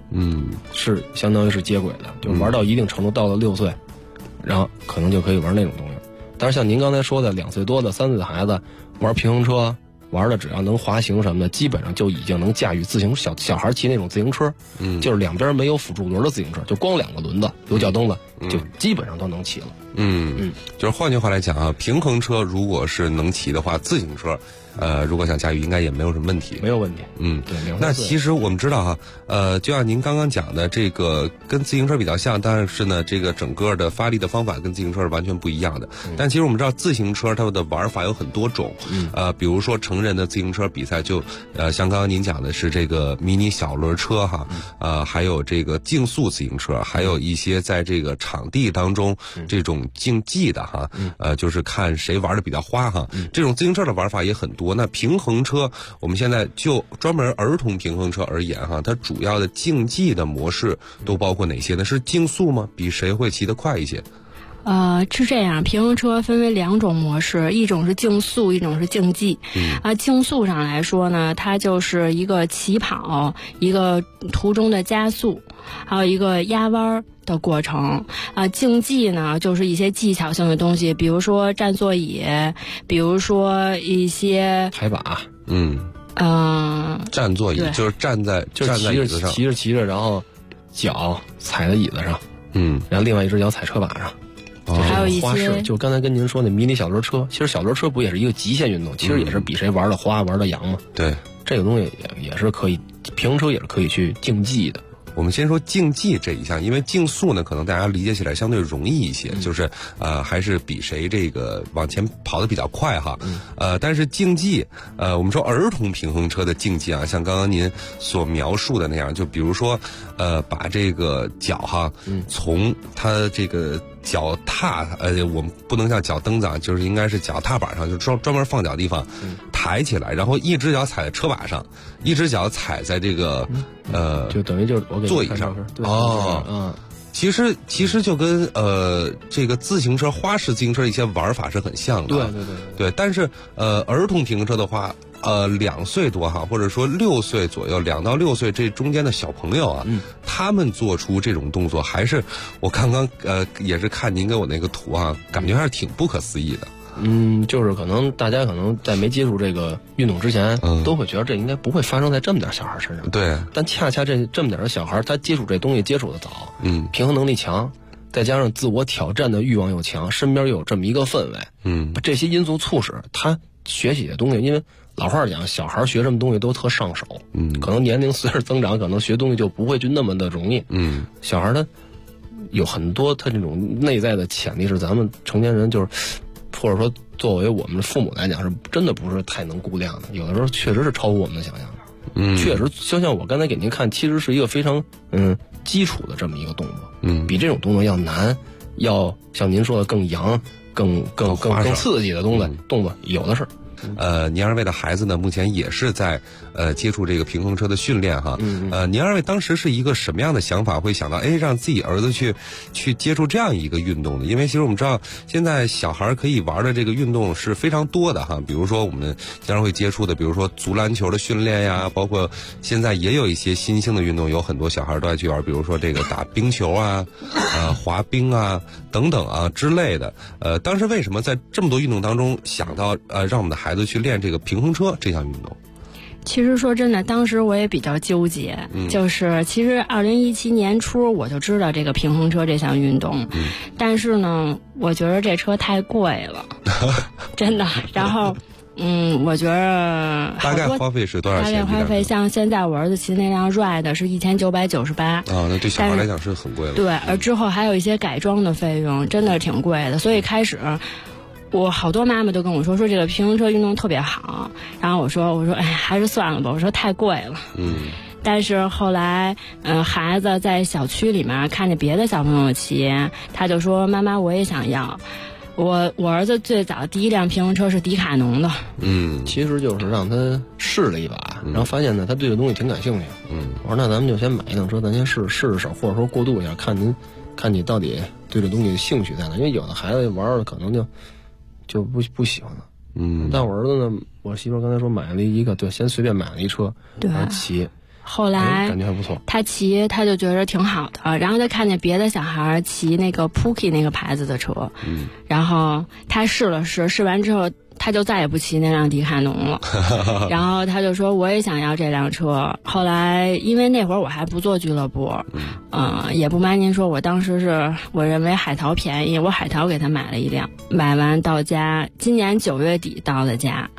是相当于是接轨的，就玩到一定程度，到了6岁，然后可能就可以玩那种东西。但是像您刚才说的2岁多的、3岁的孩子玩平衡车，玩的只要能滑行什么的，基本上就已经能驾驭自行小孩骑那种自行车，就是两边没有辅助轮的自行车，就光2个轮子有脚蹬子，就基本上都能骑了。 就是换句话来讲啊，平衡车如果是能骑的话，自行车如果想驾驭应该也没有什么问题。 没有问题。 对。那其实我们知道哈，就像您刚刚讲的，这个跟自行车比较像，但是呢，这个整个的发力的方法跟自行车是完全不一样的。但其实我们知道，自行车它的玩法有很多种。比如说成人的自行车比赛就像刚刚您讲的是这个迷你小轮车哈，还有这个竞速自行车，还有一些在这个场地当中这种竞技的哈，就是看谁玩的比较花哈。这种自行车的玩法也很多。那平衡车，我们现在就专门儿童平衡车而言哈，它主要的竞技的模式都包括哪些呢？是竞速吗？比谁会骑得快一些？ 是这样，平衡车分为2种模式，一种是竞速，一种是竞技。竞速上来说呢，它就是一个起跑，一个途中的加速，还有一个压弯的过程。竞技呢，就是一些技巧性的东西，比如说站座椅，比如说一些抬把。 站座椅就是站在椅子上， 骑着，然后脚踩在椅子上，然后另外一只脚踩车把上。 还有一些， 就刚才跟您说那迷你小轮车，其实小轮车不也是一个极限运动，其实也是比谁玩的花玩的洋吗？ 对， 这个东西也是可以，平衡车也是可以去竞技的。 我们先说竞技这一项，因为竞速呢，可能大家理解起来相对容易一些，就是还是比谁这个往前跑得比较快哈。但是竞技，我们说儿童平衡车的竞技啊，像刚刚您所描述的那样，就比如说把这个脚哈，从它这个脚踏，我们不能叫脚蹬子啊，就是应该是脚踏板上，就专门放脚的地方，抬起来，然后一只脚踩在车把上，一只脚踩在这个就等于就是我给座椅上。其实就跟这个自行车花式自行车一些玩法是很像的。对。但是儿童平衡车的话，2岁多哈，或者说6岁左右，2到6岁这中间的小朋友啊，他们做出这种动作，还是我刚刚也是看您给我那个图啊，感觉还是挺不可思议的。 就是可能大家可能在没接触这个运动之前，都会觉得这应该不会发生在这么点小孩身上。 对， 但恰恰这么点的小孩，他接触这东西接触的早，平衡能力强，再加上自我挑战的欲望又强，身边又有这么一个氛围，这些因素促使他学习的东西，因为老话讲，小孩学什么东西都特上手，可能年龄随着增长，可能学东西就不会去那么的容易，小孩他有很多他这种内在的潜力是咱们成年人就是。或者说，作为我们的父母来讲，是真的不是太能估量的。有的时候确实是超乎我们的想象的。确实，就像我刚才给您看，其实是一个非常基础的这么一个动作。比这种动作要难，要像您说的更洋、更刺激的动作有的是。 您二位的孩子呢，目前也是在接触这个平衡车的训练哈。您二位当时是一个什么样的想法，会想到让自己儿子去接触这样一个运动的？因为其实我们知道，现在小孩可以玩的这个运动是非常多的哈。比如说我们经常会接触的，比如说足篮球的训练呀，包括现在也有一些新兴的运动，有很多小孩都爱去玩，比如说这个打冰球啊、滑冰啊等等啊之类的。当时为什么在这么多运动当中想到让我们的孩子去练这个平衡车这项运动？ 其实说真的，当时我也比较纠结，就是其实2017年初我就知道这个平衡车这项运动，但是呢，我觉得这车太贵了，真的。然后，我觉得大概花费是多少钱？ 大概花费像现在我儿子骑那辆 Ride 是1998 那对小孩来讲是很贵了。 对，而之后还有一些改装的费用，真的挺贵的，所以开始。我好多妈妈都跟我说这个平衡车运动特别好，然后我说还是算了吧，我说太贵了。但是后来孩子在小区里面看见别的小朋友骑，他就说妈妈我也想要。我儿子最早第一辆平衡车是迪卡侬的。 其实就是让他试了一把，然后发现呢他对这东西挺感兴趣。我说那咱们就先买一辆车，咱先试试手，或者说过渡一下，看你到底对这东西兴趣在哪。因为有的孩子玩的可能就不喜欢了。但我儿子呢，我媳妇刚才说买了一个，对，先随便买了一车，然后骑。 后来感觉还不错。 他骑他就觉得挺好的，然后他看见别的小孩骑那个 Pookie 那个牌子的车，然后他试了试，试完之后他就再也不骑那辆迪卡侬了。然后他就说我也想要这辆车。后来因为那会儿我还不做俱乐部，也不瞒您说，我当时是我认为海淘便宜，我海淘给他买了一辆，买完到家，今年9月底到的家。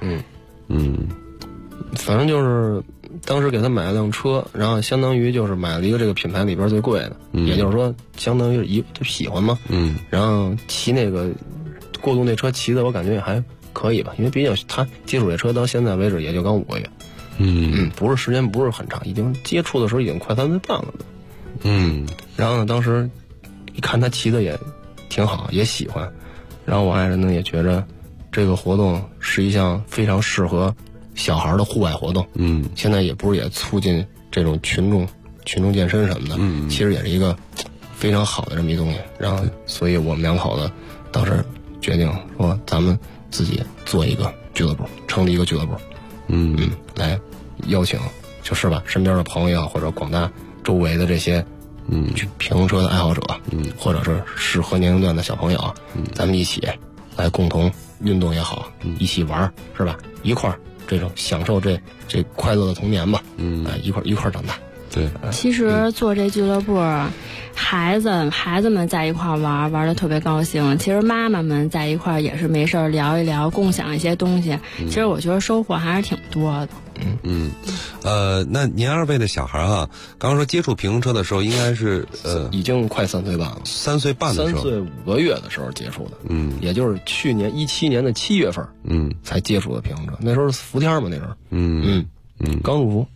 反正就是当时给他买了辆车，然后相当于就是买了一个这个品牌里边最贵的，也就是说相当于就喜欢嘛。然后骑那个过渡那车骑的我感觉也还可以吧，因为毕竟他接触这车到现在为止也就刚5个月。不是时间不是很长，已经接触的时候已经快3岁半了。然后呢，当时一看他骑的也挺好，也喜欢，然后我爱人呢也觉着这个活动是一项非常适合小孩的户外活动。现在也不是也促进这种群众健身什么的，其实也是一个非常好的这么一东西。然后所以我们两口子当时决定说咱们自己做一个俱乐部，成立一个俱乐部，来邀请就是吧身边的朋友或者广大周围的这些去平衡车的爱好者，或者是适合年龄段的小朋友，咱们一起来共同运动也好，一起玩是吧？一块儿这种享受这快乐的童年吧，一块儿长大。 对， 其实做这俱乐部，孩子们在一块玩的特别高兴。其实妈妈们在一块也是没事聊一聊，共享一些东西。其实我觉得收获还是挺多的。 那您二位的小孩啊，刚刚说接触平衡车的时候，应该是已经快3岁半了 ，3岁半的时候，3 岁5个月的时候接触的，也就是去年17年的7月份，才接触的平衡车。那时候是伏天嘛，那时候，刚入伏。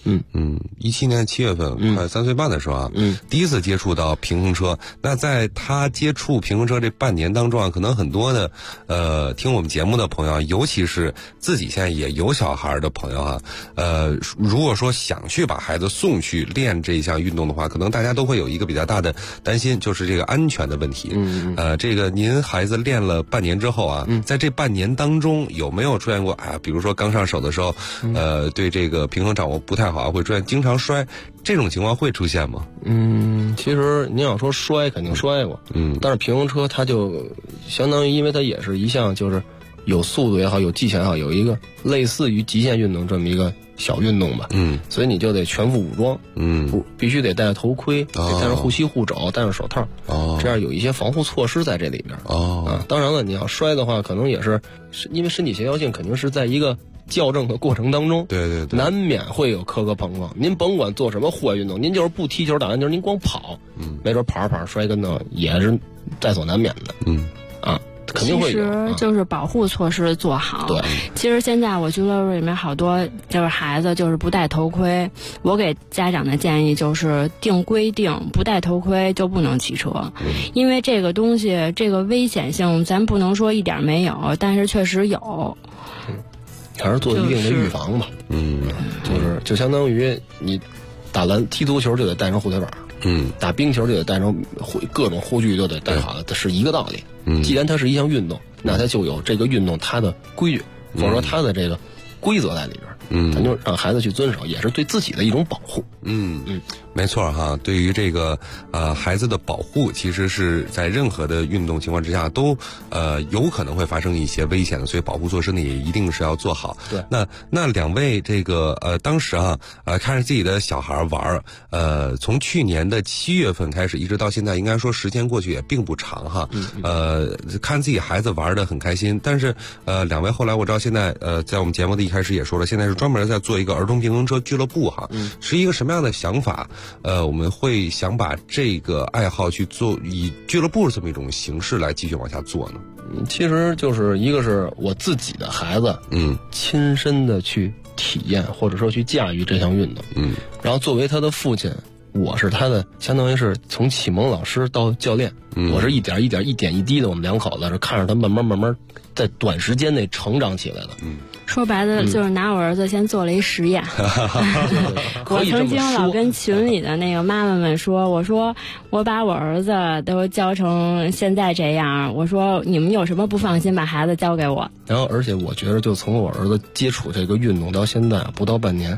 17年7月份，快3岁半的时候啊，第一次接触到平衡车。那在他接触平衡车这半年当中啊，可能很多的听我们节目的朋友，尤其是自己现在也有小孩的朋友啊，如果说想去把孩子送去练这项运动的话，可能大家都会有一个比较大的担心，就是这个安全的问题。这个您孩子练了半年之后啊，在这半年当中有没有出现过比如说刚上手的时候，对这个平衡掌握不太好，会出现经常摔，这种情况会出现吗？ 其实您要说摔肯定摔过，但是平衡车它就相当于，因为它也是一项就是有速度也好，有技巧也好，有一个类似于极限运动这么一个小运动吧，所以你就得全副武装，必须得戴着头盔，得戴上护膝护肘，戴上手套，这样有一些防护措施在这里边。当然了，你要摔的话，可能也是因为身体协调性肯定是在一个校正的过程当中， 对， 难免会有磕磕碰碰。您甭管做什么户外运动，您就是不踢球打篮球，您光跑，没准跑着跑着摔跟头也是在所难免的。肯定会有。 其实就是保护措施做好。 对， 其实现在我俱乐部里面好多就是孩子就是不戴头盔，我给家长的建议就是定规定，不戴头盔就不能骑车，因为这个东西这个危险性咱不能说一点没有，但是确实有。 还是做一定的预防吧。就相当于你踢足球就得带上护腿板，打冰球就得带上各种护具，就得带好了，这是一个道理。既然它是一项运动，那它就有这个运动它的规矩，或者说它的这个规则在里边，咱就让孩子去遵守，也是对自己的一种保护。 没错哈，对于这个孩子的保护，其实是在任何的运动情况之下都有可能会发生一些危险的，所以保护措施呢也一定是要做好。 对， 那两位这个当时看着自己的小孩玩，从去年的7月份开始，一直到现在，应该说时间过去也并不长哈。看自己孩子玩得很开心，但是两位后来我知道现在在我们节目的一开始也说了，现在是专门在做一个儿童平衡车俱乐部哈。是一个什么样的想法？我们会想把这个爱好去做以俱乐部这么一种形式来继续往下做呢？ 其实就是一个是我自己的孩子，亲身的去体验或者说去驾驭这项运动，然后作为他的父亲，我是他的相当于是从启蒙老师到教练，我是一点一点一滴的，我们两口子是看着他慢慢在短时间内成长起来的。 说白了就是拿我儿子先做了一实验。我曾经老跟群里的那个妈妈们说，我说我把我儿子都教成现在这样，我说你们有什么不放心把孩子交给我。 然后而且我觉得就从我儿子接触这个运动到现在不到半年，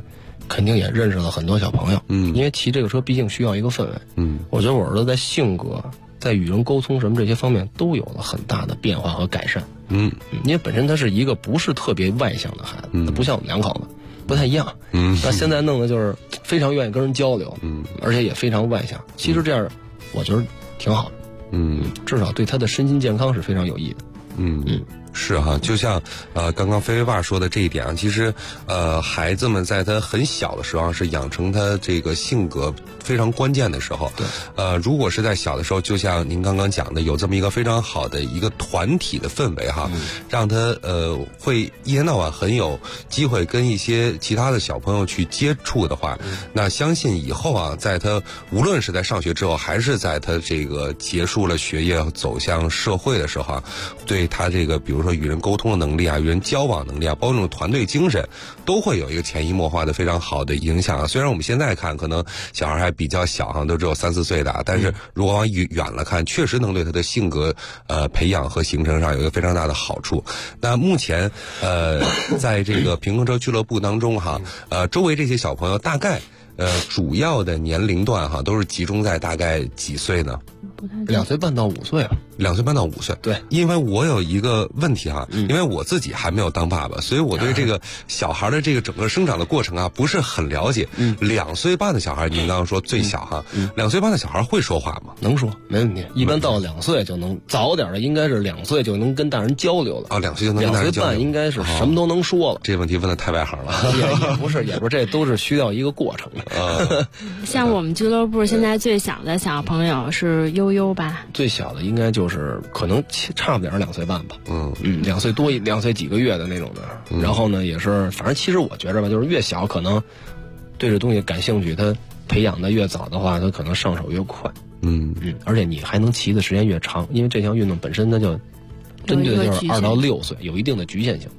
肯定也认识了很多小朋友。因为骑这个车毕竟需要一个氛围。我觉得我儿子在性格、在与人沟通什么这些方面都有了很大的变化和改善。因为本身他是一个不是特别外向的孩子，他不像我们两口子，不太一样。那现在弄的就是非常愿意跟人交流，而且也非常外向。其实这样，我觉得挺好的。至少对他的身心健康是非常有益的。 是哈，就像刚刚飞飞爸说的这一点啊，其实孩子们在他很小的时候是养成他这个性格非常关键的时候。对。如果是在小的时候，就像您刚刚讲的，有这么一个非常好的一个团体的氛围哈，让他会一天到晚很有机会跟一些其他的小朋友去接触的话，那相信以后啊，在他无论是在上学之后，还是在他这个结束了学业走向社会的时候啊，对他这个比如说与人沟通的能力啊，与人交往能力啊，包括这种团队精神，都会有一个潜移默化的非常好的影响啊。虽然我们现在看可能小孩还比较小哈，都只有3、4岁的，但是如果往远了看，确实能对他的性格培养和形成上有一个非常大的好处。那目前在这个平衡车俱乐部当中哈，周围这些小朋友大概主要的年龄段哈，都是集中在大概几岁呢 ？2岁半到5岁了。 2岁半到5岁。对，因为我有一个问题哈，因为我自己还没有当爸爸，所以我对这个小孩的这个整个生长的过程啊不是很了解。2岁半的小孩，您刚刚说最小哈，2岁半的小孩会说话吗？ 能说，没问题。一般到2岁就能，早点的应该是2岁就能跟大人交流了。 2岁就能跟大人交流。 2岁半应该是什么都能说了。 这问题问的太外行了。 也不是，这都是需要一个过程的。 像我们俱乐部现在最小的小朋友是悠悠吧？ 最小的应该就是可能差不点2岁半吧。2岁多2岁几个月的那种的。然后呢，也是反正其实我觉着吧，就是越小可能对这东西感兴趣，他培养的越早的话，他可能上手越快。而且你还能骑的时间越长，因为这项运动本身它就针对的就是2到6岁，有一定的局限性。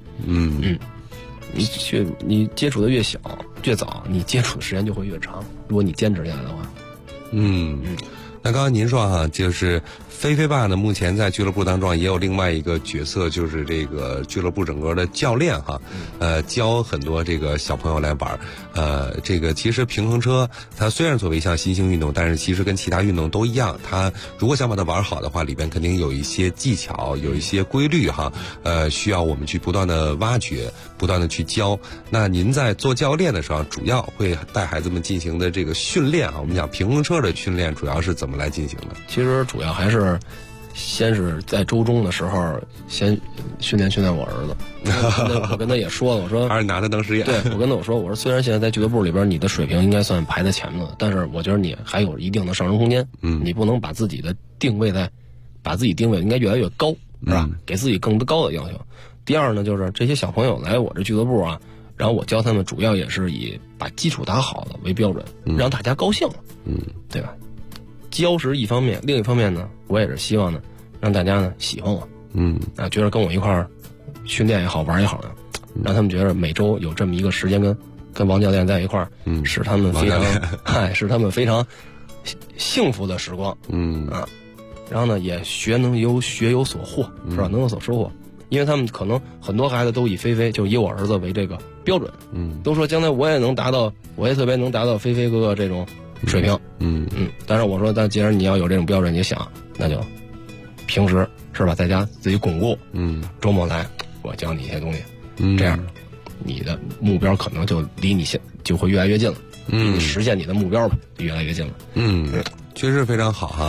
你接触的越小越早，你接触的时间就会越长。如果你坚持下来的话。 那刚刚您说哈，就是飞飞爸呢，目前在俱乐部当中也有另外一个角色，就是这个俱乐部整个的教练哈，教很多这个小朋友来玩。这个其实平衡车它虽然作为一项新兴运动，但是其实跟其他运动都一样，它如果想把它玩好的话，里边肯定有一些技巧，有一些规律哈，需要我们去不断的挖掘，不断的去教。那您在做教练的时候，主要会带孩子们进行的这个训练啊，我们讲平衡车的训练主要是怎么来进行的？ 其实主要还是先是在周中的时候先训练我儿子。我跟他也说了，我说还是拿他当实验。 对，我跟他说，我说虽然现在在俱乐部里边你的水平应该算排在前面的，但是我觉得你还有一定的上升空间。你不能把自己定位应该越来越高，是吧？给自己更高的要求。第二呢，就是这些小朋友来我这俱乐部啊，然后我教他们主要也是以把基础打好了为标准，让大家高兴了，对吧？教是一方面，另一方面呢，我也是希望呢，让大家呢喜欢我，觉得跟我一块儿训练也好，玩也好呢，让他们觉得每周有这么一个时间跟王教练在一块儿，是他们非常幸福的时光，然后呢也学有所获，是吧？能有所收获。因为他们可能很多孩子都以飞飞，就以我儿子为这个标准，都说将来我也特别能达到飞飞哥哥这种水平，但是我说，但既然你要有这种标准，你想，那就平时是吧，在家自己巩固，周末来我教你一些东西，这样你的目标可能就离你就会越来越近了，你实现你的目标吧，越来越近了， 确实非常好哈，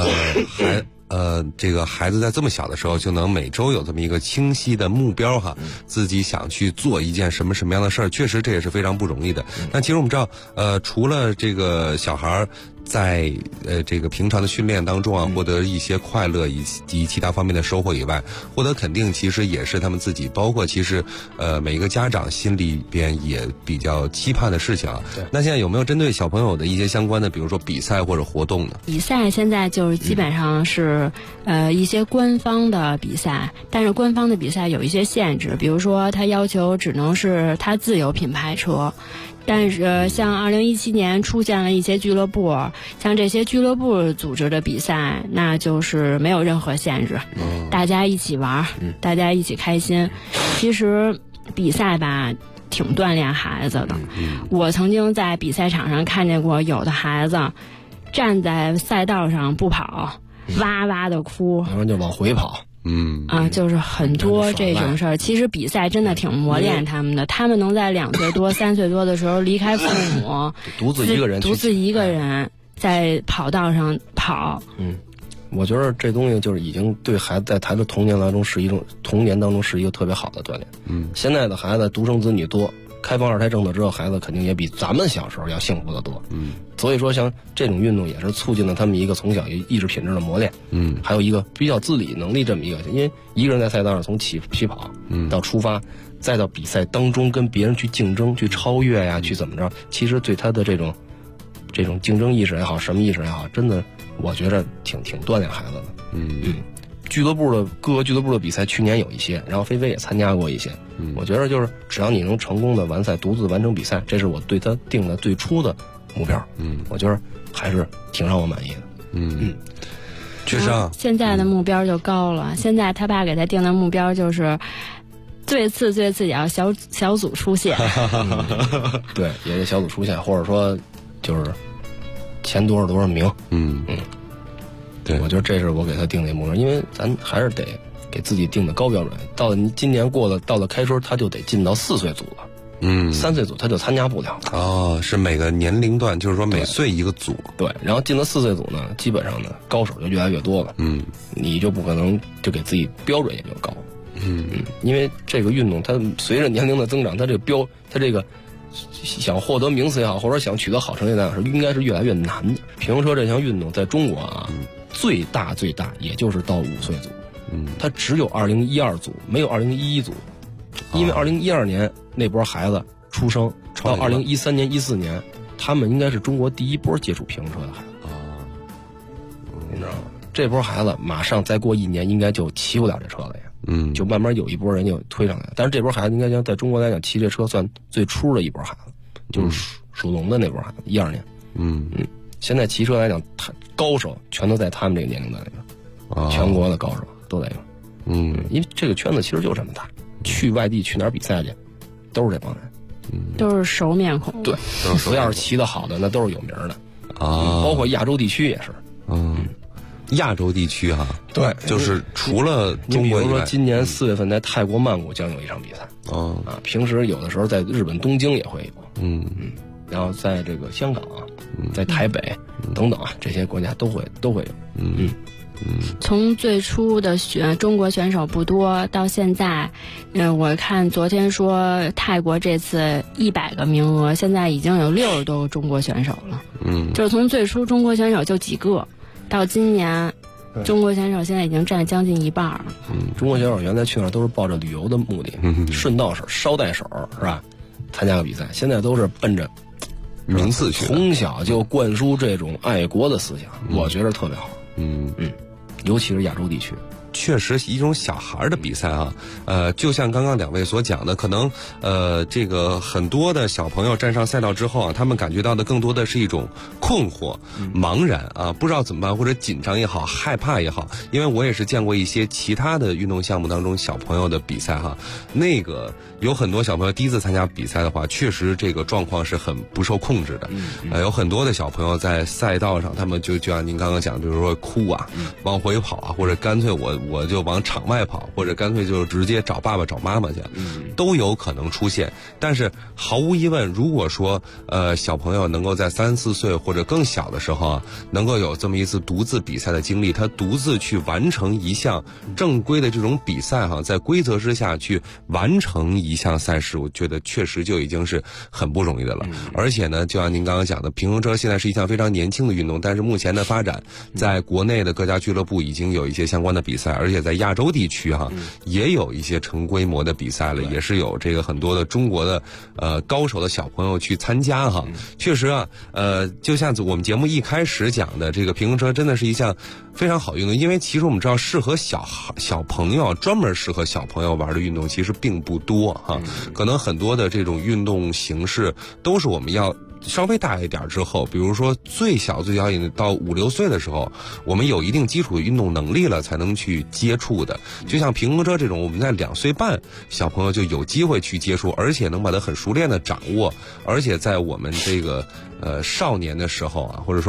这个孩子在这么小的时候就能每周有这么一个清晰的目标哈，自己想去做一件什么样的事儿，确实这也是非常不容易的。但其实我们知道，除了这个小孩在这个平常的训练当中啊，获得一些快乐以及其他方面的收获以外，获得肯定其实也是他们自己，包括其实每一个家长心里边也比较期盼的事情啊。对。那现在有没有针对小朋友的一些相关的，比如说比赛或者活动呢？ 比赛现在就是基本上是一些官方的比赛，但是官方的比赛有一些限制，比如说他要求只能是他自有品牌车。但是像2017年出现了一些俱乐部，像这些俱乐部组织的比赛，那就是没有任何限制，大家一起玩，大家一起开心。其实比赛吧， 挺锻炼孩子的。我曾经在比赛场上看见过有的孩子站在赛道上不跑，哇哇的哭， 然后就往回跑。 就是很多这种事儿。其实比赛真的挺磨练他们的，他们能在2岁多、3岁多的时候离开父母， 独自一个人在跑道上跑。 我觉得这东西就是已经对孩子在他的童年当中是一个特别好的锻炼。现在的孩子独生子女多，开放2胎政策之后，孩子肯定也比咱们小时候要幸福得多。所以说像这种运动也是促进了他们一个从小意志品质的磨练。还有一个比较自理能力这么一个，因为一个人在赛道上从起跑到出发，再到比赛当中跟别人去竞争、去超越呀，去怎么着，其实对他的这种竞争意识也好，什么意识也好，真的我觉得挺锻炼孩子的。各个俱乐部的比赛去年有一些，然后菲菲也参加过一些。我觉得就是只要你能成功的完赛，独自完成比赛，这是我对他定的最初的目标。我觉得还是挺让我满意的。 确实啊， 现在的目标就高了。现在他爸给他定的目标就是最次也要小组出线。 对，也得小组出线，或者说就是前多少名。对，我觉得这是我给他定的目标，因为咱还是得给自己定的高标准。到了今年到了开春，他就得进到4岁组了。3岁组他就参加不了了。是每个年龄段，就是说每岁一个组。 对，然后进了4岁组呢，基本上呢高手就越来越多了。你就不可能就给自己标准也就高。因为这个运动它随着年龄的增长，它这个想获得名次也好，或者想取得好成绩来说，应该是越来越难的。平衡车这项运动在中国啊，最大也就是到5岁组。它只有2012组，没有2011组。因为2012年那波孩子出生，到2013年、14年，他们应该是中国第一波接触平衡车的孩子。你知道吗？这波孩子马上再过1年，应该就骑不了这车了呀。就慢慢有一波人就推上来。但是这波孩子应该讲在中国来讲，骑这车算最初的一波孩子，就是属龙的那波孩子，12年。现在骑车来讲，高手全都在他们这个年龄段里边，全国的高手都在有。因为这个圈子其实就这么大。去外地去哪儿比赛去，都是这帮人， 都是熟面孔。 对，谁要是骑得好的，那都是有名的包括亚洲地区也是。 亚洲地区哈， 对， 就是除了中国以外， 比如说今年4月份在泰国曼谷将有一场比赛。平时有的时候在日本东京也会有。然后在这个香港啊，在台北等等啊，这些国家都会有。 从最初的中国选手不多，到现在，我看昨天说泰国这次100个名额，现在已经有60多个中国选手了。就是从最初中国选手就几个，到今年，中国选手现在已经占将近1半了。 中国选手原来去那儿都是抱着旅游的目的，顺道手、捎带手是吧？参加个比赛，现在都是奔着名次去， 从小就灌输这种爱国的思想，我觉得特别好。尤其是亚洲地区， 确实一种小孩的比赛啊。就像刚刚2位所讲的，可能这个很多的小朋友站上赛道之后啊，他们感觉到的更多的是一种困惑、茫然啊，不知道怎么办，或者紧张也好，害怕也好。因为我也是见过一些其他的运动项目当中小朋友的比赛哈，那个有很多小朋友第一次参加比赛的话，确实这个状况是很不受控制的。有很多的小朋友在赛道上，他们就像您刚刚讲，比如说哭啊，往回跑啊，或者干脆我就往场外跑，或者干脆就直接找爸爸找妈妈去，都有可能出现。但是毫无疑问，如果说小朋友能够在3、4岁或者更小的时候啊，能够有这么一次独自比赛的经历，他独自去完成一项正规的这种比赛哈，在规则之下去完成一项赛事，我觉得确实就已经是很不容易的了。而且呢，就像您刚刚讲的，平衡车现在是一项非常年轻的运动，但是目前的发展，在国内的各家俱乐部已经有一些相关的比赛，而且在亚洲地区哈，也有一些成规模的比赛了，也是有这个很多的中国的高手的小朋友去参加哈。确实啊，就像我们节目一开始讲的，这个平衡车真的是一项非常好运动，因为其实我们知道适合小朋友，专门适合小朋友玩的运动其实并不多哈。可能很多的这种运动形式都是我们要稍微大一点之后，比如说最小到5、6岁的时候，我们有一定基础运动能力了，才能去接触的。就像平衡车这种，我们在2岁半小朋友就有机会去接触，而且能把它很熟练的掌握，而且在我们这个少年的时候啊，或者说